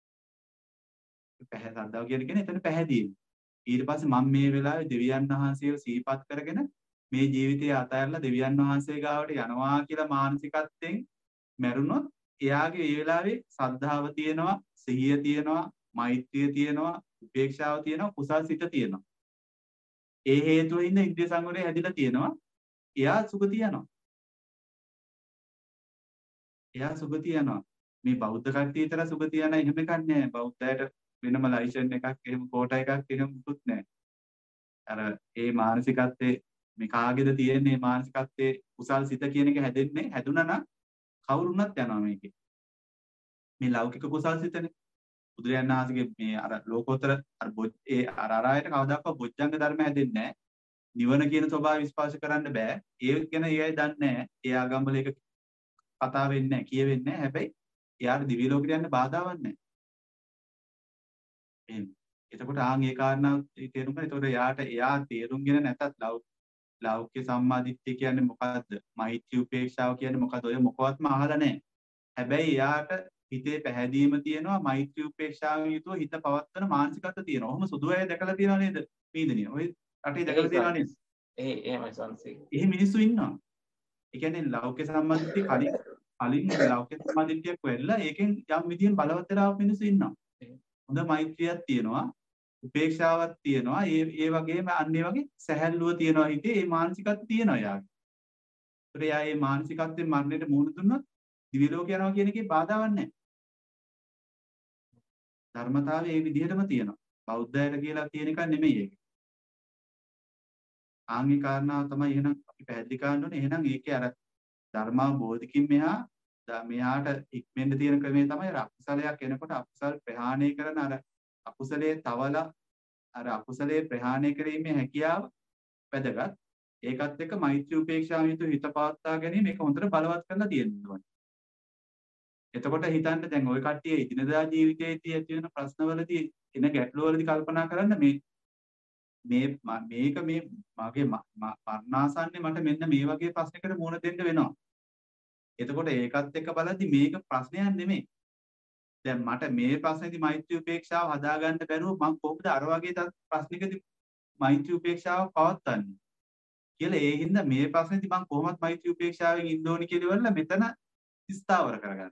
පැහැ ශ්‍රද්ධාව කියන්නේ එතන පැහැදීම. ඊට පස්සේ මම මේ වෙලාවේ දෙවියන් වහන්සේව සිහිපත් කරගෙන මේ ජීවිතය අතහැරලා දෙවියන් වහන්සේ ගාවට යනවා කියලා මානසිකත්වයෙන් මැරුණොත් එයාගේ මේ වෙලාවේ ශ්‍රද්ධාව තියෙනවා, සිහිය තියෙනවා, මෛත්‍රිය තියෙනවා, උපේක්ෂාව තියෙනවා, කුසල් සිත තියෙනවා. ඒ හේතුවෙන් ඉන්ද්‍රිය සංවරය හැදිලා තියෙනවා. එයා සුගතිය යනවා. එයා සුගතිය යනවා. මේ බෞද්ධ කට්ටිය විතර සුගතිය යන එහෙම එකක් නෑ. බෞද්ධයට වෙනම ලයිසන් එකක් එහෙම කෝටා එකක් එහෙම මුකුත් නෑ. අර ඒ මානසිකත්වයේ මේ කාගේද තියෙන්නේ මේ මානසිකත්වයේ කුසල් සිත කියන එක හැදෙන්නේ හැදුනා නම් කවුරුණත් යනවා මේකේ. මේ ලෞකික කුසල් සිතනේ. බුදුරජාණන් වහන්සේගේ මේ අර ලෝකෝත්තර අර ඒ අර අරායට කවදාකවත් බොජ්ජංග ධර්ම හැදෙන්නේ නැහැ. නිවන කියන ස්වභාවය විශ්වාස කරන්න බෑ. ඒ ගැන එයයි දන්නේ නැහැ. ඒ ආගම්වල එක කතා වෙන්නේ නැහැ, කියවෙන්නේ නැහැ. හැබැයි එයාට දිව්‍ය ලෝකෙට යන්න බාධාවක් නැහැ. එහෙනම් එතකොට ආන් ඒ කාරණාව තේරුම් ගන්න. එතකොට එයාට එයා තේරුම්ගෙන නැතත් ලෞ ලෞකික සම්මාදිට්ඨිය කියන්නේ මොකද්ද? මෛත්‍රී උපේක්ෂාව කියන්නේ මොකද්ද? ඔය මොකවත්ම අහලා නැහැ. හැබැයි එයාට හිතේ පැහැදීම තියෙනවා මෛත්‍රී උපේක්ෂාවෙන් යුතුව හිත පවත්වන මානසිකත්වය තියෙනවා. ඔහොම සුදු අය දැකලා තියෙනව නේද? පීදනිය. ඔය රටේ දැකලා තියෙනව නේද? ඒ එහෙමයි සංසි. එහෙ මිනිස්සු ඉන්නවා. ඒ කියන්නේ ලෞකික සම්මාදිට්ඨිය කලින් කලින් ලෞකික සම්මාදිට්ඨියක් වෙලා ඒකෙන් යම් විදියෙන් බලවත් වෙලා මිනිස්සු ඉන්නවා. හොඳ මෛත්‍රියක් තියෙනවා. උපේක්ෂාවක් තියෙනවා. ඒ ඒ වගේම අන්න ඒ වගේ සැහැල්ලුව තියෙනවා හිතේ. ඒ මානසිකත්වය තියෙනවා යාගේ. ඒත් එයා මේ මානසිකත්වයෙන් මරණයට මුහුණ දුන්නොත් දිව්‍ය ලෝක යනවා කියන එකේ බාධාවක් නැහැ. ධර්මතාවය ඒ විදිහටම තියෙනවා. බෞද්ධයර කියලා තියෙන එක නෙමෙයි ඒක. ආන්ගේ කාරණාව තමයි එහෙනම් අපි පැහැදිලි කරන්න ඕනේ. එහෙනම් ඒකේ අර ධර්මාවබෝධිකින් මෙහා මෙහාට ඉක්මෙන්න තියෙන ක්‍රමය තමයි අකුසලයක් එනකොට අකුසල් ප්‍රහාණය කරන අර අකුසලයේ තවලා අර අකුසලයේ ප්‍රහාණය කිරීමේ හැකියාව වැදගත්. ඒකත් එක්ක මෛත්‍රී උපේක්ෂාව යුතු හිත පවත්වා ගැනීම මේක හොඳට බලවත් කරලා තියෙනවා. එතකොට හිතන්න දැන් ওই කට්ටිය ඉදිනදා ජීවිතයේදී ඇති වෙන ප්‍රශ්නවලදී එන ගැටලුවලදී කල්පනා කරන්න මේ මේ මේක මේ මගේ මරණාසන්නේ මට මෙන්න මේ වගේ ප්‍රශ්නයකට මුහුණ දෙන්න වෙනවා. එතකොට ඒකත් එක්ක බලද්දි මේක ප්‍රශ්නයක් නෙමෙයි. දැන් මට මේ ප්‍රශ්නේදී මෛත්‍රී උපේක්ෂාව හදාගන්න බැරුව මම කොහොමද අර වගේ ප්‍රශ්නයකදී මෛත්‍රී උපේක්ෂාව පවත්වන්නේ කියලා ඒ හින්දා මේ ප්‍රශ්නේදී මම කොහොමද මෛත්‍රී උපේක්ෂාවෙන් ඉන්න ඕනි කියලා ඉවරලා මෙතන ස්ථාවර කරගන්න.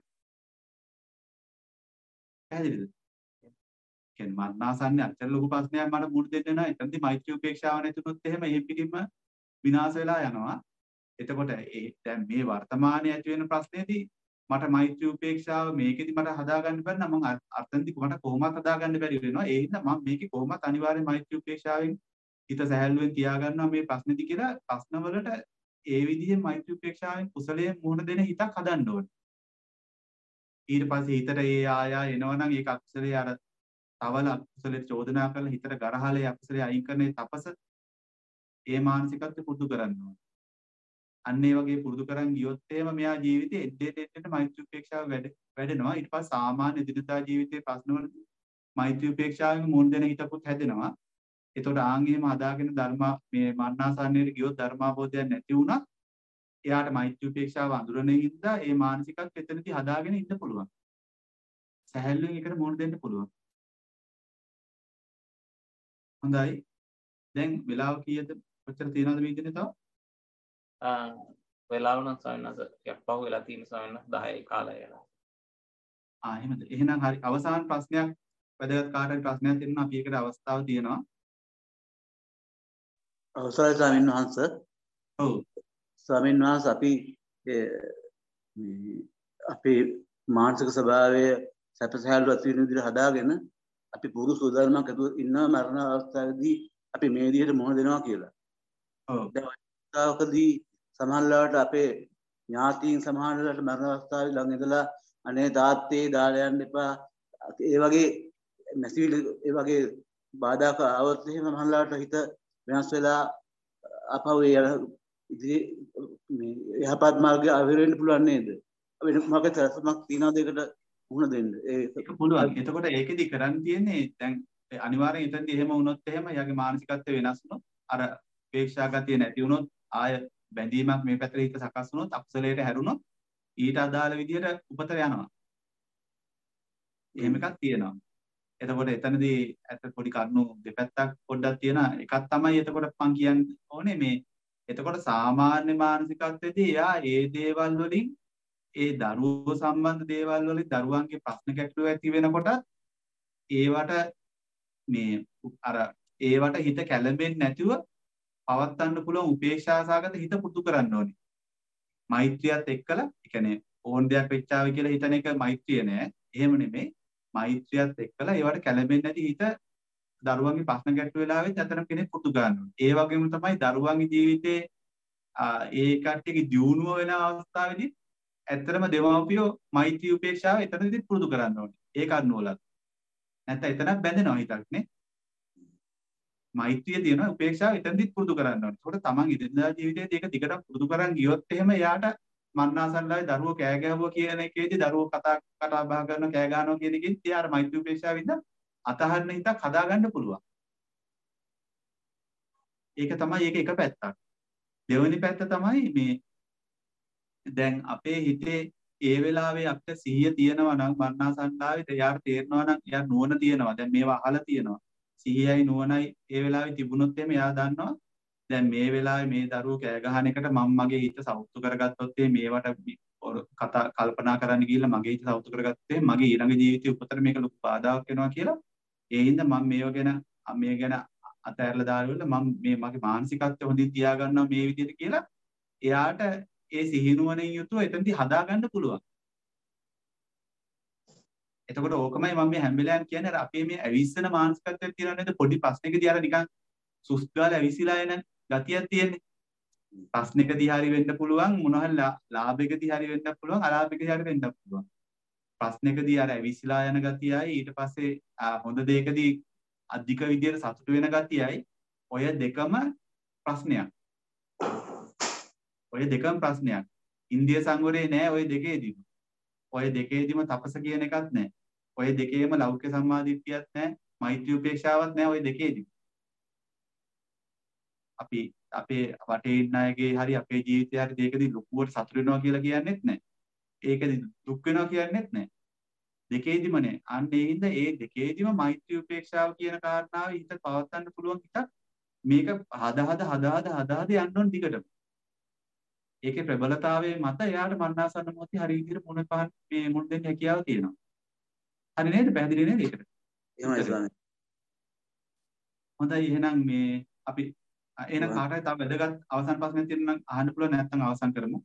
පැහැදිලිද? කියන්නේ මරණාසන්න අච්චර ලොකු ප්‍රශ්නයක් මට මුහුණ දෙන්න වෙනවා. එතනදී මෛත්‍රී උපේක්ෂාව නැතුනොත් එහෙම එහෙම් පිටින්ම විනාශ වෙලා යනවා. එතකොට ඒ දැන් මේ වර්තමානයේ ඇති වෙන ප්‍රශ්නේදී මට මෛත්‍රී උපේක්ෂාව මේකෙදි මට හදාගන්න බැරි නම් මම අර්ථන්දි මට කොහොමවත් හදාගන්න බැරි වෙනවා. ඒ හින්දා මම මේකේ කොහොමවත් අනිවාර්යෙන් මෛත්‍රී උපේක්ෂාවෙන් හිත සැහැල්ලුවෙන් තියාගන්නවා මේ ප්‍රශ්නේදී කියලා ප්‍රශ්නවලට ඒ විදිහේ මෛත්‍රී උපේක්ෂාවෙන් කුසලයෙන් මුහුණ දෙන හිතක් හදන්න ඕනේ. ඊට පස්සේ හිතට ඒ ආයා එනවනම් ඒක අකුසලයේ අර තවල අකුසලයේ චෝදනා කරලා හිතට ගරහලේ අකුසලයේ අයින් කරන තපස ඒ මානසිකත්වය පුරුදු කරන්න ඕනේ. අන්න ඒ වගේ පුරුදු කරන් ගියොත් එහෙම මෙයා ජීවිතේ එද්දෙට එද්දෙට මෛත්‍රී උපේක්ෂාව වැඩ වැඩෙනවා. ඊට පස්සේ සාමාන්‍ය දිනදා ජීවිතයේ ප්‍රශ්නවලදී මෛත්‍රී උපේක්ෂාවෙන් මුහුණ දෙන හිතකුත් හැදෙනවා. ඒතකොට ආන් එහෙම හදාගෙන ධර්ම මේ මරණාසන්නයට ගියොත් ධර්මාබෝධයක් නැති වුණා එයාට මෛත්‍රී උපේක්ෂාව අඳුරන හින්දා ඒ මානසිකත්වය එතනදී හදාගෙන ඉන්න පුළුවන්. සැහැල්ලුවෙන් එකට මුහුණ දෙන්න පුළුවන්. හොඳයි. දැන් වෙලාව කීයද? කොච්චර තියනවද මේ දිනේ තව? ආ වෙලාව නම් සවන්නස ටිකක් පහු වෙලා තියෙන සවන්න දහයයි කාලය යනවා. ආ එහෙමද? එහෙනම් හරි. අවසාන ප්‍රශ්නයක් වැදගත් කාටද ප්‍රශ්නයක් තියෙනවා අපි ඒකට අවස්ථාව තියෙනවා. අවසරයි ස්වාමීන් වහන්සේ. ඔව්. ස්වාමීන් වහන්සේ අපි අපේ මානසික ස්වභාවය සැපසහල්ව ඇති වෙන විදිහට හදාගෙන අපි පුරු සූදානමක් ඇතුව ඉන්නවා මරණ අවස්ථාවේදී අපි මේ විදිහට මොහොත දෙනවා කියලා. ඔව්. දැන් අවස්ථාවකදී සමහරවිට අපේ ඥාතීන් සමහරවිට මරණ අවස්ථාවේ ළඟ ඉඳලා අනේ තාත්තේ දාලා යන්න එපා. ඒ වගේ මැසිවිලි ඒ වගේ බාධාක આવොත් එහෙම සමහරවිට හිත වෙනස් වෙලා අපව ඉදිරි මේ යහපත් මාර්ගය අවහිරෙන්න පුළුවන් නේද? අපි මොකද තරමක් තියනවාද ඒකට මුහුණ දෙන්න? ඒක පුළුවන්. එතකොට ඒකෙදි කරන්න තියෙන්නේ දැන් අනිවාර්යෙන් එතනදී එහෙම වුණොත් එහෙම යාගේ මානසිකත්වය වෙනස් වුණොත් අර උපේක්ෂා ගතිය නැති වුණොත් ආය බැඳීමක් මේ පැත්තට හිත සකස් වුණොත් අකුසලයට හැරුණොත් ඊට අදාළ විදිහට උපත යනවා. එහෙම එකක් තියෙනවා. එතකොට එතනදී ඇත්ත පොඩි කරුණු දෙපැත්තක් පොඩ්ඩක් තියෙනවා. එකක් තමයි එතකොට මම කියන්න ඕනේ මේ එතකොට සාමාන්‍ය මානසිකත්වයේදී එයා ඒ දේවල් වලින් ඒ දරුවෝ සම්බන්ධ දේවල් වලින් දරුවන්ගේ ප්‍රශ්න ගැටලු ඇති වෙනකොට ඒවට මේ අර ඒවට හිත කැළඹෙන්නේ නැතුව පවත්වන්න පුළුවන් උපේක්ෂා සාගත හිත පුරුදු කරන්න ඕනේ. මෛත්‍රියත් එක්කලා, ඒ කියන්නේ ඕන දෙයක් වෙච්චාවි කියලා හිතන එක මෛත්‍රිය නෑ. එහෙම නෙමෙයි. මෛත්‍රියත් එක්කලා ඒවට කැළඹෙන්නේ නැති හිත දරුවන්ගේ ප්‍රශ්න ගැටළු වෙලාවෙත් අතන කෙනෙක් පුතු ගන්නවා. ඒ වගේම තමයි දරුවන්ගේ ජීවිතේ ඒ කට්ටියගේ දියුණුව වෙන අවස්ථාවේදී ඇත්තටම දෙමාපියෝ මෛත්‍රී උපේක්ෂාව එතනදී පුරුදු කරන්න ඕනේ. ඒ කරුණවලත්. නැත්නම් එතනක් බැඳෙනවා හිතක් නේ. මෛත්‍රිය තියෙනවා උපේක්ෂාව එතනදිත් පුරුදු කරන්න ඕනේ. ඒකට තමන් ඉදිරියදා ජීවිතේදී ඒක දිගටම පුරුදු කරන් ගියොත් එහෙම එයාට මන්නාසන්ලාවේ දරුවෝ කෑ ගැහුවා කියන එකේදී දරුවෝ කතා කතා බහ කරන කෑ ගන්නවා කියන එකෙන් එයාට මෛත්‍රී උපේක්ෂාවෙන්ද අතහරින හිතක් හදාගන්න පුළුවන්. ඒක තමයි ඒක එක පැත්තක්. දෙවෙනි පැත්ත තමයි මේ දැන් අපේ හිතේ ඒ වෙලාවේ අපිට සිහිය තියෙනවා නම් මන්නාසන්ලාවේ එයාට තේරෙනවා නම් එයා නුවණ තියෙනවා. දැන් මේවා අහලා තියෙනවා. සිහියයි නුවණයි ඒ වෙලාවේ තිබුණොත් එimhe එයා දන්නවා. දැන් මේ වෙලාවේ මේ දරුවෝ කෑ ගහන එකට මම මගේ හිත සෞතු කරගත්තොත් මේවට කතා කල්පනා කරන්න ගිහිල්ලා මගේ හිත සෞතු කරගත්තේ මගේ ඊළඟ ජීවිතේ උපතට මේක ලොකු බාධාවක් වෙනවා කියලා. ඒ හින්දා මම මේව ගැන මේ ගැන අතහැරලා දාලා මම මේ මගේ මානසිකත්වය හොඳින් තියාගන්නවා මේ විදිහට කියලා එයාට ඒ සිහිනුවණින් යුතුව එතනදී හදාගන්න පුළුවන්. එතකොට ඕකමයි මම මේ හැම වෙලාවෙම කියන්නේ අර අපේ මේ ඇවිස්සන මානසිකත්වයක් තියෙනවා නේද පොඩි ප්‍රශ්නකදී අර නිකන් සුස් ගාලා ඇවිසිලා එන ගතියක් තියෙන්නේ. ප්‍රශ්නකදී හරි වෙන්න පුළුවන් මොන හරි ලාභයකදී හරි වෙන්න පුළුවන් අලාභයකදී හරි වෙන්න පුළුවන්. ප්‍රශ්නකදී අර ඇවිසිලා යන ගතියයි ඊට පස්සේ හොඳ දෙයකදී අධික විදියට සතුට වෙන ගතියයි ඔය දෙකම ප්‍රශ්නයක්. ඔය දෙකම ප්‍රශ්නයක්. ඉන්දිය සංවරේ නෑ ඔය දෙකේදීම. ඔය දෙකේදීම තපස කියන එකක් නෑ. ඔය දෙකේම ලෞකික සම්මාදිට්ඨියක් නෑ. මෛත්‍රී උපේක්ෂාවක් නෑ ඔය දෙකේදීම. අපි අපේ වටේ ඉන්න අයගේ හරි අපේ ජීවිතේ හරි දෙකදී ලොකුවට සතුට වෙනවා කියලා කියන්නේත් නෑ. ඒකදී දුක් වෙනවා කියන්නේත් නෑ. දෙකේදීම නෑ. අන්න ඒ හින්දා ඒ දෙකේදීම මෛත්‍රී උපේක්ෂාව කියන කාරණාව හිත පවත්වන්න පුළුවන් හිතක් මේක හද හද හද හද හද හද යන්න ඕන දිගටම. ඒකේ ප්‍රබලතාවයේ මත එයාට මන්නාසන්න මොහොතේ හරි විදිහට මුණ පහන් මේ මුණ දෙන්න හැකියාව තියෙනවා. හරි නේද? පැහැදිලි නේද ඒකට? එහෙමයි ස්වාමී. හොඳයි එහෙනම් මේ අපි එහෙනම් කාටයි තව වැදගත් අවසන් ප්‍රශ්නයක් තියෙනවා නම් අහන්න පුළුවන් නැත්නම් අවසන් කරමු.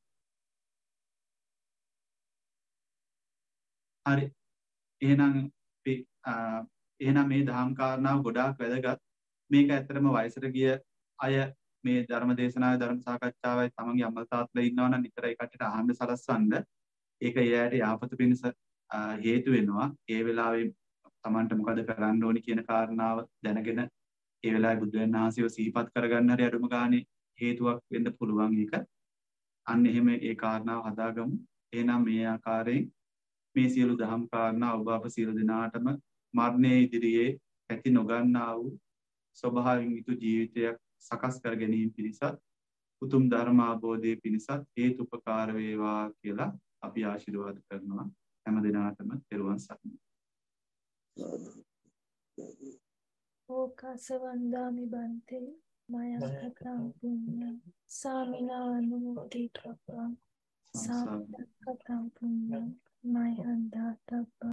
හරි. එහෙනම් අපි එහෙනම් මේ දහම් කාරණාව ගොඩාක් වැදගත්. මේක ඇත්තටම වයසට ගිය අය මේ ධර්ම දේශනාවේ ධර්ම සාකච්ඡාවේ තමන්ගේ අම්මලා තාත්තලා ඉන්නවා නම් නිතර ඒ කටට අහන්න සලස්වන්න. ඒක එයාට යාපත පිණිස හේතු වෙනවා. ඒ වෙලාවේ තමන්ට මොකද කරන්න ඕනි කියන කාරණාව දැනගෙන ඒ වෙලාවේ බුදුන් වහන්සේව සිහිපත් කරගන්න හරි අඩුම ගානේ හේතුවක් වෙන්න පුළුවන් ඒක. අන්න එහෙම ඒ කාරණාව හදාගමු. එහෙනම් මේ ආකාරයෙන් මේ සියලු දහම් කාරණා ඔබ අප සියලු දෙනාටම මරණයේ ඉදිරියේ ඇති නොගන්නා වූ ස්වභාවයෙන් යුතු ජීවිතයක් සකස් කර ගැනීම පිණිසත් උතුම් ධර්ම අවබෝධයේ පිණිසත් හේතුපකාර වේවා කියලා අපි ආශිර්වාද කරනවා හැම දිනාටම පෙරවන් සරණයි. ඕකාස වන්දාමි බන්තේ මයංකතං පුඤ්ඤං සාමිනානුමෝදිතව්වා සාමිනාකතං පුඤ්ඤං මයං දාතබ්බ